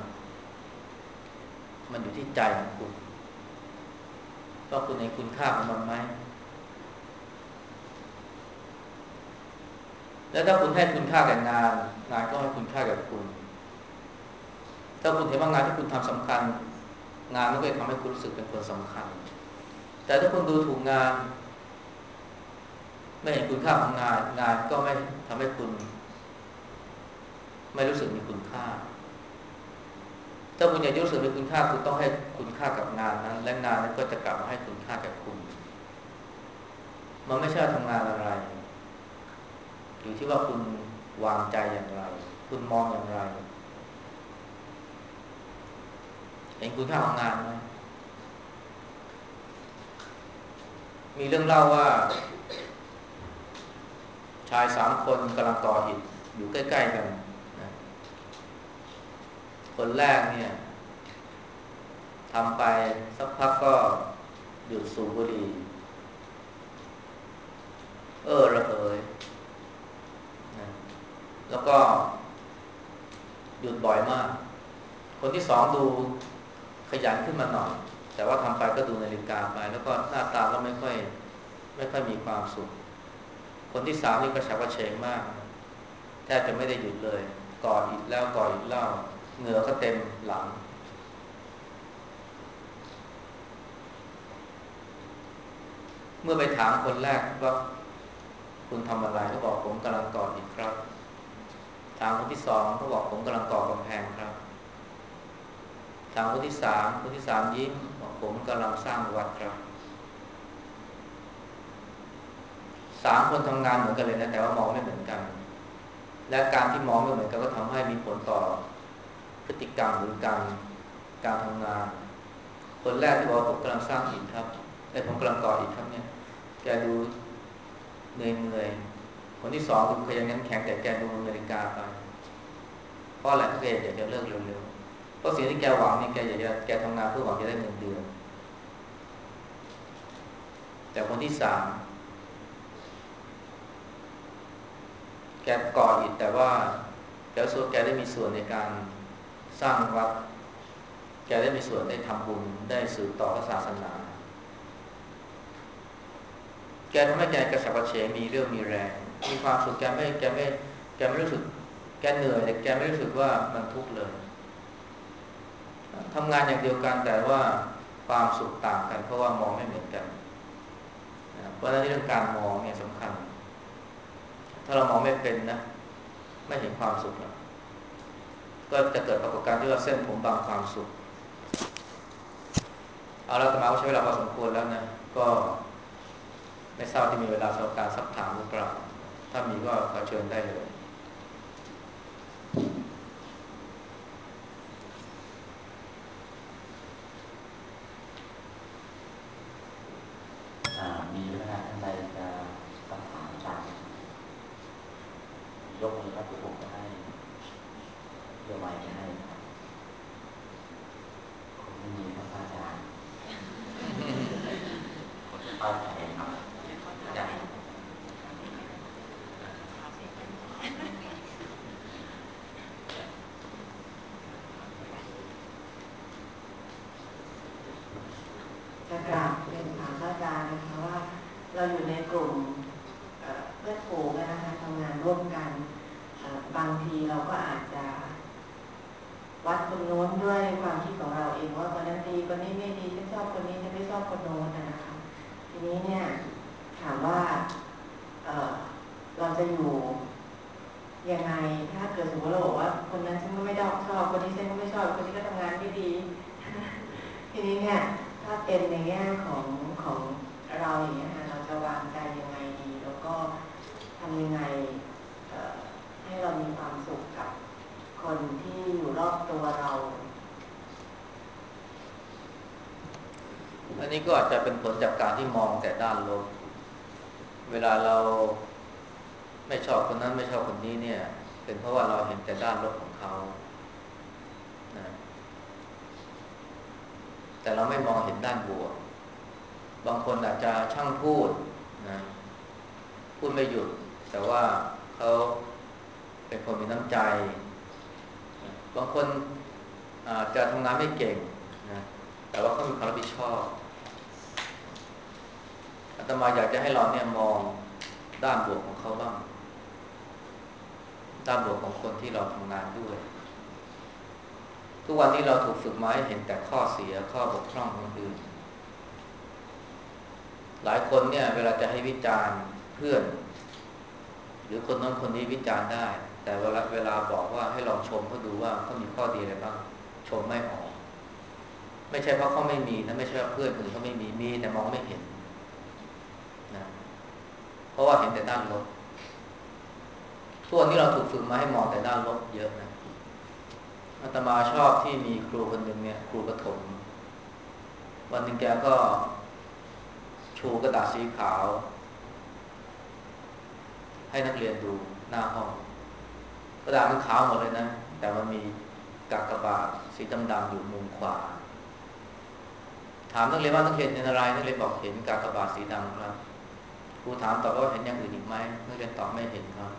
มันอยู่ที่ใจของคุณว่าคุณเห็นคุณค่าของมันไหมแล้วถ้าคุณให้คุณค่าแก่งานงานก็ให้คุณค่าแก่คุณถ้าคุณเห็นว่างานที่คุณทำสำคัญงานมันก็จะทำให้คุณรู้สึกเป็นคนสำคัญแต่ถ้าคุณดูถูกงานไม่เห็นคุณค่าของงานงานก็ไม่ทำให้คุณไม่รู้สึกมีคุณค่าถ้าคุณอยากรู้สึกมีคุณค่าคุณต้องให้คุณค่ากับงานนั้นและงานนั้นก็จะกลับมาให้คุณค่ากับคุณมันไม่ใช่ทำงานอะไรอยู่ที่ว่าคุณวางใจอย่างไรคุณมองอย่างไรเห็นคุณค่าของงานไหมมีเรื่องเล่าว่าชายสามคนกำลังก่ออิฐอยู่ใกล้ๆกันนะคนแรกเนี่ยทำไปสักพักก็หยุดสูบบุหรี่เออระเหยนะแล้วก็หยุดบ่อยมากคนที่สองดูขยันขึ้นมาหน่อยแต่ว่าทำไปก็ดูนาฬิกาไปแล้วก็หน้าตาก็ไม่ค่อยไม่ค่อยมีความสุขคนที่สามนี่กระฉับกระเฉงมากแทบจะไม่ได้หยุดเลยก่ออีกแล้วก่ออีกเล่าเหงื่อก็เต็มหลังเมื่อไปถามคนแรกว่าคุณทำอะไรเขาบอกผมกำลังก่ออิฐครับถามคนที่สองเขาบอกผมกำลังก่อกำแพงครับถามคนที่สามคนที่สามยิ้มบอกผมกำลังสร้างวัดครับสามคนทำงานเหมือนกันเลยนะแต่ว่ามองไม่เหมือนกันและการที่มองไม่เหมือนกันก็ทำให้มีผลต่อพฤติกรรมหรือการการทำงานคนแรกที่บอกผมกำลังสร้างอิฐครับแต่ผมกำลังก่ออิฐครับเนี่ยแกดูเหนื่อยๆคนที่สองดูขยันขันแข็งแต่แกดูนาฬิกาไปเพราะอะไรเพราะแกอยากจะเลิกเร็วๆเพราะสิ่งที่แกหวังนี่แกอยากจะแกทำงานเพื่อหวังจะได้เงินเดือนแต่คนที่สามแกก่ออิฐแต่ว่าแกรู้สึกแกได้มีส่วนในการสร้างวัดแกได้มีส่วนได้ทำบุญได้สืบต่อพระศาสนาแกทำให้แกกระฉับกระเฉงมีเรื่องมีแรงมีความสุขแกไม่แกไม่แกไม่รู้สึกแกเหนื่อยแต่แกไม่รู้สึกว่ามันทุกข์เลยทำงานอย่างเดียวกันแต่ว่าความสุขต่างกันเพราะว่ามองไม่เหมือนกันเพราะฉะนั้นเรื่องการมองเนี่ยสำคัญถ้าเรามองไม่เป็นนะไม่เห็นความสุขแล้วก็จะเกิดปรากฏการณ์ที่ว่าเส้นผมบางความสุขเอาละแต่มาใช้เวลาพอสมควรแล้วนะก็ไม่ทราบที่มีเวลาสำหรับการซักถามหรือเปล่าถ้ามีก็ขอเชิญได้เลยมีเวลาท่านใดจะสักถามอาจารย์ยกมือครับเดี๋ยวผมจะให้เดี๋ยวไมค์จะให้ครับคงไม่มีครับอาจารย์เข้าใจครับอาจารย์จะกราบเรียนถามอาจารย์นะคะว่าเราอยู่ในกลุ่มเพื่อนฝูงนะคะทำงานร่วมกันบางทีเราก็อาจจะวัดคนโน้นด้วยความคิดของเราเองว่าคนนั้นดีคนนี้ไม่ดีฉันชอบคนนี้ฉันไม่ชอบคนโน้นนะคะทีนี้เนี่ยถามว่า เ, เราจะอยู่ยังไงถ้าเกิดสมมติเราบอกว่าคนนั้นฉันก็ไม่ชอบชอบคนนี้ฉันก็ไม่ชอบคนนี้ก็ทำงานไม่ดีทีนี้เนี่ยถ้าเป็นในแง่ของของเราอย่างเงี้ยค่ะเราจะวางใจยังไงดีแล้วก็ทำยังไงให้เรามีความสุขกับคนที่อยู่รอบตัวเราอันนี้ก็อาจจะเป็นผลจากการที่มองแต่ด้านลบเวลาเราไม่ชอบคนนั้นไม่ชอบคนนี้เนี่ยเป็นเพราะว่าเราเห็นแต่ด้านลบของเขานะแต่เราไม่มองเห็นด้านบวกบางคนอาจจะช่างพูดนะพูดไม่หยุดแต่ว่าเขาเป็นคนมีน้ำใจบางคนอาจจะทำงานไม่เก่งนะแต่ว่าเขามีความรับผิดชอบอาตมาอยากจะให้เราเนี่ยมองด้านบวกของเขาบ้างด้านบวกของคนที่เราทำงานด้วยทุกวันนี้เราถูกฝึกมาให้เห็นแต่ข้อเสียข้อบกพร่องของคนอื่นหลายคนเนี่ยเวลาจะให้วิจารณ์เพื่อนหรือคนนั้นคนนี้วิจารณ์ได้แต่เวลาเวลาบอกว่าให้ลองชมเขาดูว่าเขามีข้อดีอะไรบ้างชมไม่ออกไม่ใช่เพราะเขาไม่มีนะไม่ใช่ว่าเพื่อนคนอื่นเขาไม่มีมีแต่มองไม่เห็นนะเพราะว่าเห็นแต่ด้านลบทุกวันนี้เราถูกฝึกมาให้มองแต่ด้านลบเยอะนะอาตมาชอบที่มีครูคนหนึ่งเนี่ยครูประถมวันหนึ่งแกก็ชูกระดาษสีขาวให้นักเรียนดูหน้าห้องกระดาษมันขาวหมดเลยนะแต่มันมีกากบาทสีดำๆอยู่มุมขวาถามนักเรียนว่านักเรียนเห็นอะไรนักเรียนบอกเห็นกากบาทสีดำครับครูถามตอบว่าเห็นอย่างอื่นอีกไหมนักเรียนตอบไม่เห็นครับ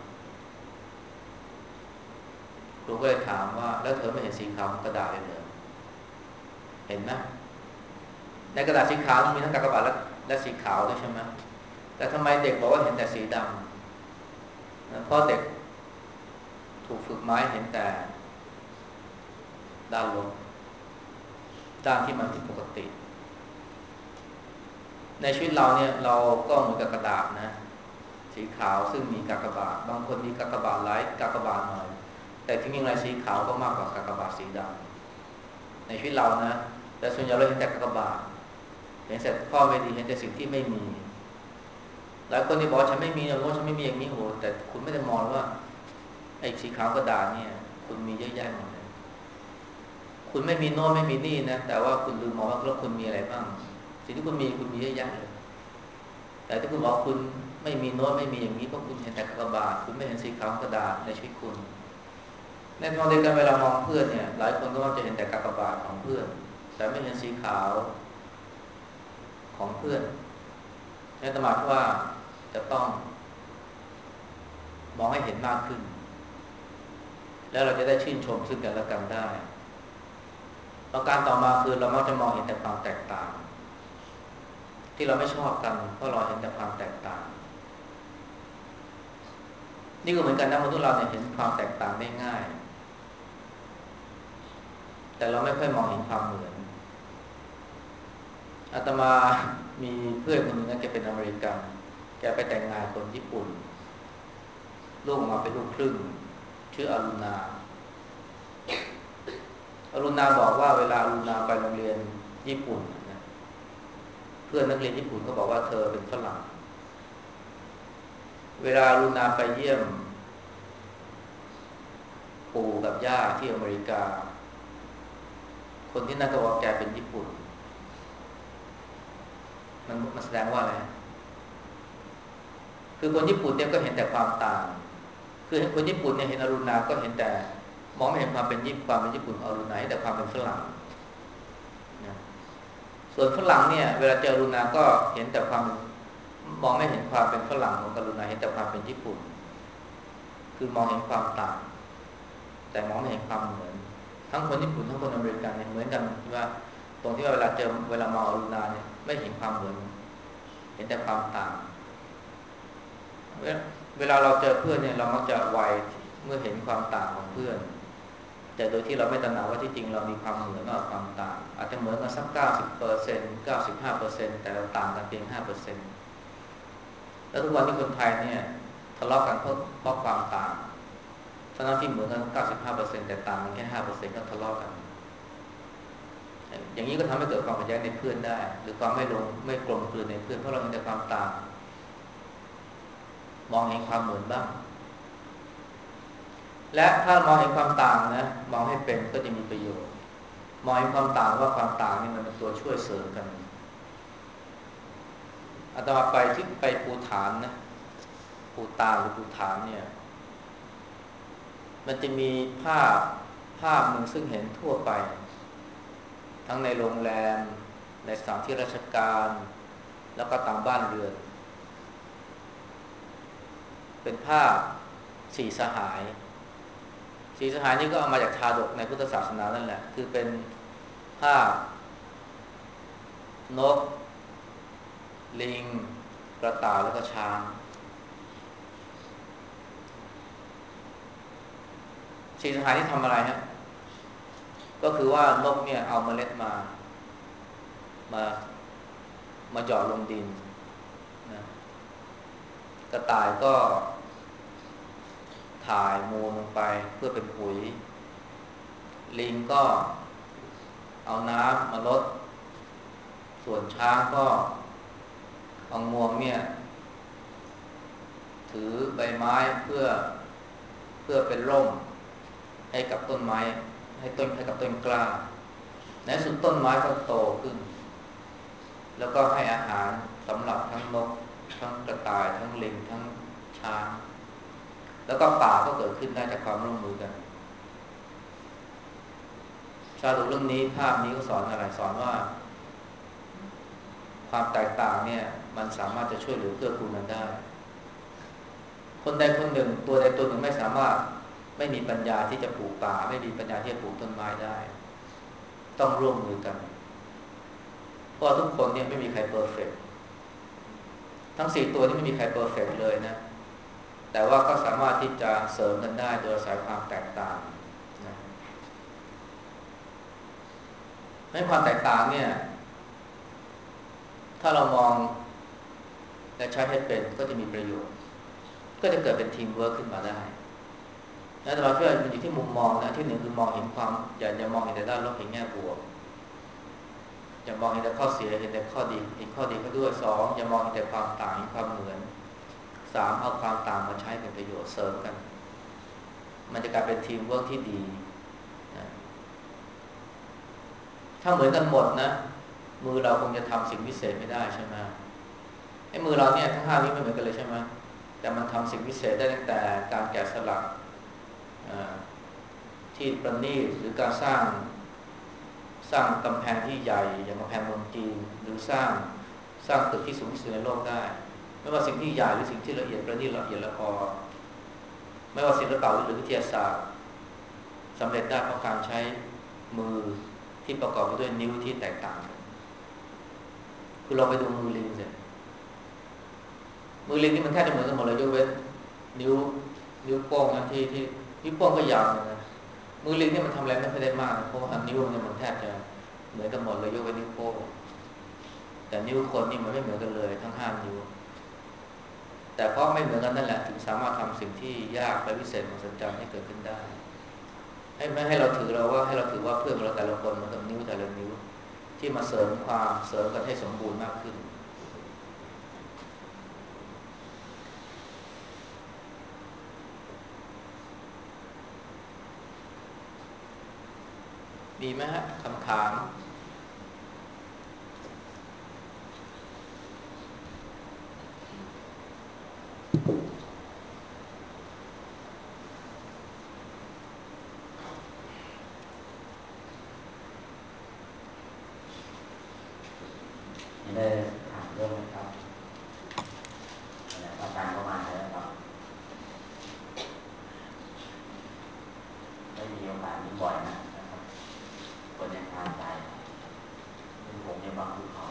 ครูก็เลยถามว่าแล้วเธอไม่เห็นสีขาวของกระดาษเลยเหรอเห็นไหมในกระดาษสีขาวมันมีทั้งกากบาทและและสีขาวด้วยใช่ไหมแต่ทำไมเด็กบอกว่าเห็นแต่สีดำเพราะเด็กถูกฝึกมาให้เห็นแต่ด้านลบด้านที่มันผิดปกติในชีวิตเราเนี่ยเราก็เหมือนกับกระดาษนะสีขาวซึ่งมีกากบาทบางคนมีกากบาทหลายกากบาทหน่อยแต่ที่มีอะไรสีขาวก็มากกว่ากากบาทสีดำในชีวิตเรานะแต่ส่วนใหญ่เราเห็นแต่กากบาทเห็นแต่ข้อไม่ดีเห็นแต่สิ่งที่ไม่มีหลายคนที่บอกฉันไม่มีนะรู้ฉันไม่มีอย่างนี้โหแต่คุณไม่ได้มองว่าไอ้สีขาวกระดาษเนี่ยคุณมีเยอะแยะหมดเลยคุณไม่มีโน้ตไม่มีนี่นะแต่ว่าคุณลืมมองว่าแล้วคุณมีอะไรบ้างสิ่งที่คุณมีคุณมีเยอะแยะเลยแต่ที่คุณบอกคุณไม่มีโน้ตไม่มีอย่างนี้เพราะคุณเห็นแต่กระบาดคุณไม่เห็นสีขาวกระดาษในชีวิตคุณในทางเดียวกันเวลามองเพื่อนเนี่ยหลายคนก็มักจะเห็นแต่กระบาดของเพื่อนแต่ไม่เห็นสีขาวของเพื่อนนั่นหมายความว่าจะต้องมองให้เห็นมากขึ้นแล้วเราจะได้ชื่นชมซึ่งกันและกันได้ประการต่อมาคือเรามักจะมองเห็นแต่ความแตกต่างที่เราไม่ชอบกันเพราะเราเห็นแต่ความแตกต่างนี่ก็เหมือนกันนะมนุษย์เราเนี่ยเห็นความแตกต่างได้ง่ายแต่เราไม่ค่อยมองเห็นความเหมือนอาตมามีเพื่อนคนนึงนะแกเป็นอเมริกันแกไปแต่งงานคนญี่ปุ่นลูกออกมาเป็นลูกครึ่งชื่ออรุณาอรุณาบอกว่าเวลาอรุณาไปโรงเรียนญี่ปุ่นนะเพื่อนนักเรียนญี่ปุ่นก็บอกว่าเธอเป็นฝรั่งเวลาอรุณาไปเยี่ยมปู่กับย่าที่อเมริกาคนที่นั่นก็บอกแกเป็นญี่ปุ่นมันมันแสดงว่าอะไรคือคนญี่ปุ่นเนี่ยก็เห็นแต่ความต่างคือคนญี่ปุ่นเนี่ยเห็นอรุณาก็เห็นแต่มองไม่เห็นความเป็นญี่ปุ่นความเป็นญี่ปุ่นของอรุณาแต่ความเป็นฝรั่งนะส่วนฝรั่งเนี่ยเวลาเจออรุณาก็เห็นแต่ความมองไม่เห็นความเป็นฝรั่งของอรุณาเห็นแต่ความเป็นญี่ปุ่นคือมองเห็นความต่างแต่มองไม่เห็นความเหมือนทั้งคนญี่ปุ่นทั้งคนอเมริกันเนี่ยเหมือนกันที่ว่าตรงที่ว่าเวลาเจอเวลามองอรุณาเนี่ยไม่เห็นความเหมือนเห็นแต่ความต่างเวลาเราเจอเพื่อนเนี่ยเรามักจะไวเมื่อเห็นความต่างของเพื่อนแต่โดยที่เราไม่ตระหนักว่าที่จริงเรามีความเหมือนกับความต่างอาจจะเหมือนกันสัก เก้าสิบเปอร์เซ็นต์ เก้าสิบห้าเปอร์เซ็นต์ แต่เราต่างกันเพียง ห้าเปอร์เซ็นต์ แล้วทุกวันที่คนไทยเนี่ยทะเลาะกันเพราะเพราะความต่างทั้งที่เหมือนกัน เก้าสิบห้าเปอร์เซ็นต์ แต่ต่างกันแค่ ห้าเปอร์เซ็นต์ ก็ทะเลาะกันอย่างนี้ก็ทำให้เกิดความขัดแย้งในเพื่อนได้หรือความไม่ลงไม่กลมกลืนในเพื่อนเพราะเราเห็นแต่ความต่างมองเห็นความเหมือนบ้างและถ้ามองเห็นความต่างนะมองให้เป็นก็จะมีประโยชน์มองเห็นความต่างว่าความต่างนี่มันเป็นตัวช่วยเสริมกันอาตมาไปที่ไปภูฐานนะภูตานหรือภูฐานเนี่ยมันจะมีภาพภาพหนึ่งซึ่งเห็นทั่วไปทั้งในโรงแรมในสถานที่ราชการแล้วก็ตามบ้านเรือนเป็นภาพสี่สหายสี่สหายนี่ก็เอามาจากชาดกในพุทธศาสนานั่นแหละคือเป็นภาพนกลิงกระต่ายแล้วก็ช้างสี่สหายที่ทำอะไรฮะก็คือว่านกเนี่ยเอาเมล็ดมามามาหยอดลงดินนะกระต่ายก็ถ่ายมูลลงไปเพื่อเป็นปุ๋ยลิงก็เอาน้ำมาลดส่วนช้างก็เอางวงเนี่ยถือใบไม้เพื่อเพื่อเป็นร่มให้กับต้นไม้ให้ต้นให้กับต้นกล้าในสุดต้นไม้ก็โตขึ้นแล้วก็ให้อาหารสำหรับทั้งนกทั้งกระต่ายทั้งลิงทั้งช้างแล้วก็ป่าก็เกิดขึ้นได้จากความร่วมมือกันชาดกเรื่องนี้ภาพนี้ก็สอนอะไรสอนว่าความแตกต่างเนี่ยมันสามารถจะช่วยเหลือเกื้อกูลกันได้คนใดคนหนึ่งตัวใดตัวหนึ่งไม่สามารถไม่มีปัญญาที่จะปลูกป่าไม่มีปัญญาที่จะปลูกต้นไม้ได้ต้องร่วมมือกันเพราะทุกคนเนี่ยไม่มีใครเพอร์เฟกต์ทั้งสี่ตัวนี้ไม่มีใครเพอร์เฟกต์เลยนะแต่ว่าก็สามารถที่จะเสริมกันได้โดยอาศัยความแตกต่างนะให้ความแตกต่างเนี่ยถ้าเรามองและใช้ให้เป็นก็จะมีประโยชน์ก็จะเกิดเป็นทีมเวิร์คขึ้นมาได้นะแต่ว่าเพื่อมันอยู่ที่มุมมองนะที่หนึ่งคือมองเห็นความอย่าอย่ามองเห็นแต่ด้านลบเห็นแง่บวกอย่ามองเห็นแต่ข้อเสียเห็นแต่ข้อดีเห็นข้อดีเขาด้วยสองอย่ามองเห็นแต่ความต่างเห็นความเหมือนสามเอาความต่างมาใช้เป็นประโยชน์เสริมกันมันจะกลายเป็นทีมเวิร์คที่ดีนะถ้าเหมือนกันหมดนะมือเราคงจะทำสิ่งพิเศษไม่ได้ใช่ไหมไอ้มือเราเนี่ยทั้งห้านี้ไม่เหมือนกันเลยใช่ไหมแต่มันทำสิ่งพิเศษได้ตั้งแต่การแกะสลักที่ประณีตหรือการสร้างสร้างกำแพงที่ใหญ่อย่างกำแพงเมืองจีนหรือสร้างสร้างตึกที่สูงที่สุดในโลกได้ไม่ว่าสิ่งที่ใหญ่หรือสิ่งที่ละเอียดประณีตละเอียดละออไม่ว่าศิลปะหรือวิทยาศาสตร์สำเร็จได้เพราะการใช้มือที่ประกอบไปด้วยนิ้วที่แตกต่างกันคือเราไปดูมือลิงสิมือลิงนี่มันแทบจะเหมือนกันหมดเลยยกเว้นนิ้วนิ้วโป้งนะที่ที่นิ้วโป้งก็ยาวนะมือลิงนี่มันทำอะไรไม่ค่อยได้มากเพราะว่านิ้วมันมันแทบจะเหมือนกันหมดเลยยกเว้นนิ้วโป้งแต่นิ้วคนนี่มันไม่เหมือนกันเลยทั้งห้านิ้วแต่เพราะไม่เหมือนกันนั่นแหละถึงสามารถทำสิ่งที่ยากและพิเศษมหัศจรรย์ให้เกิดขึ้นได้ให้ไม่ให้เราถือเราว่าให้เราถือว่าเพื่อนเราแต่ละคนเหมือนกับนิ้วแต่ละนิ้วที่มาเสริมความเสริมกันให้สมบูรณ์มากขึ้นมีไหมฮะคำถามไม่ได้ถามเรื่องนะครับอาจารย์เข้ามาแล้วครับไม่มีโอกาสนี้บ่อยนะครับคนยังทานใจเป็นผมยังบางภูเขา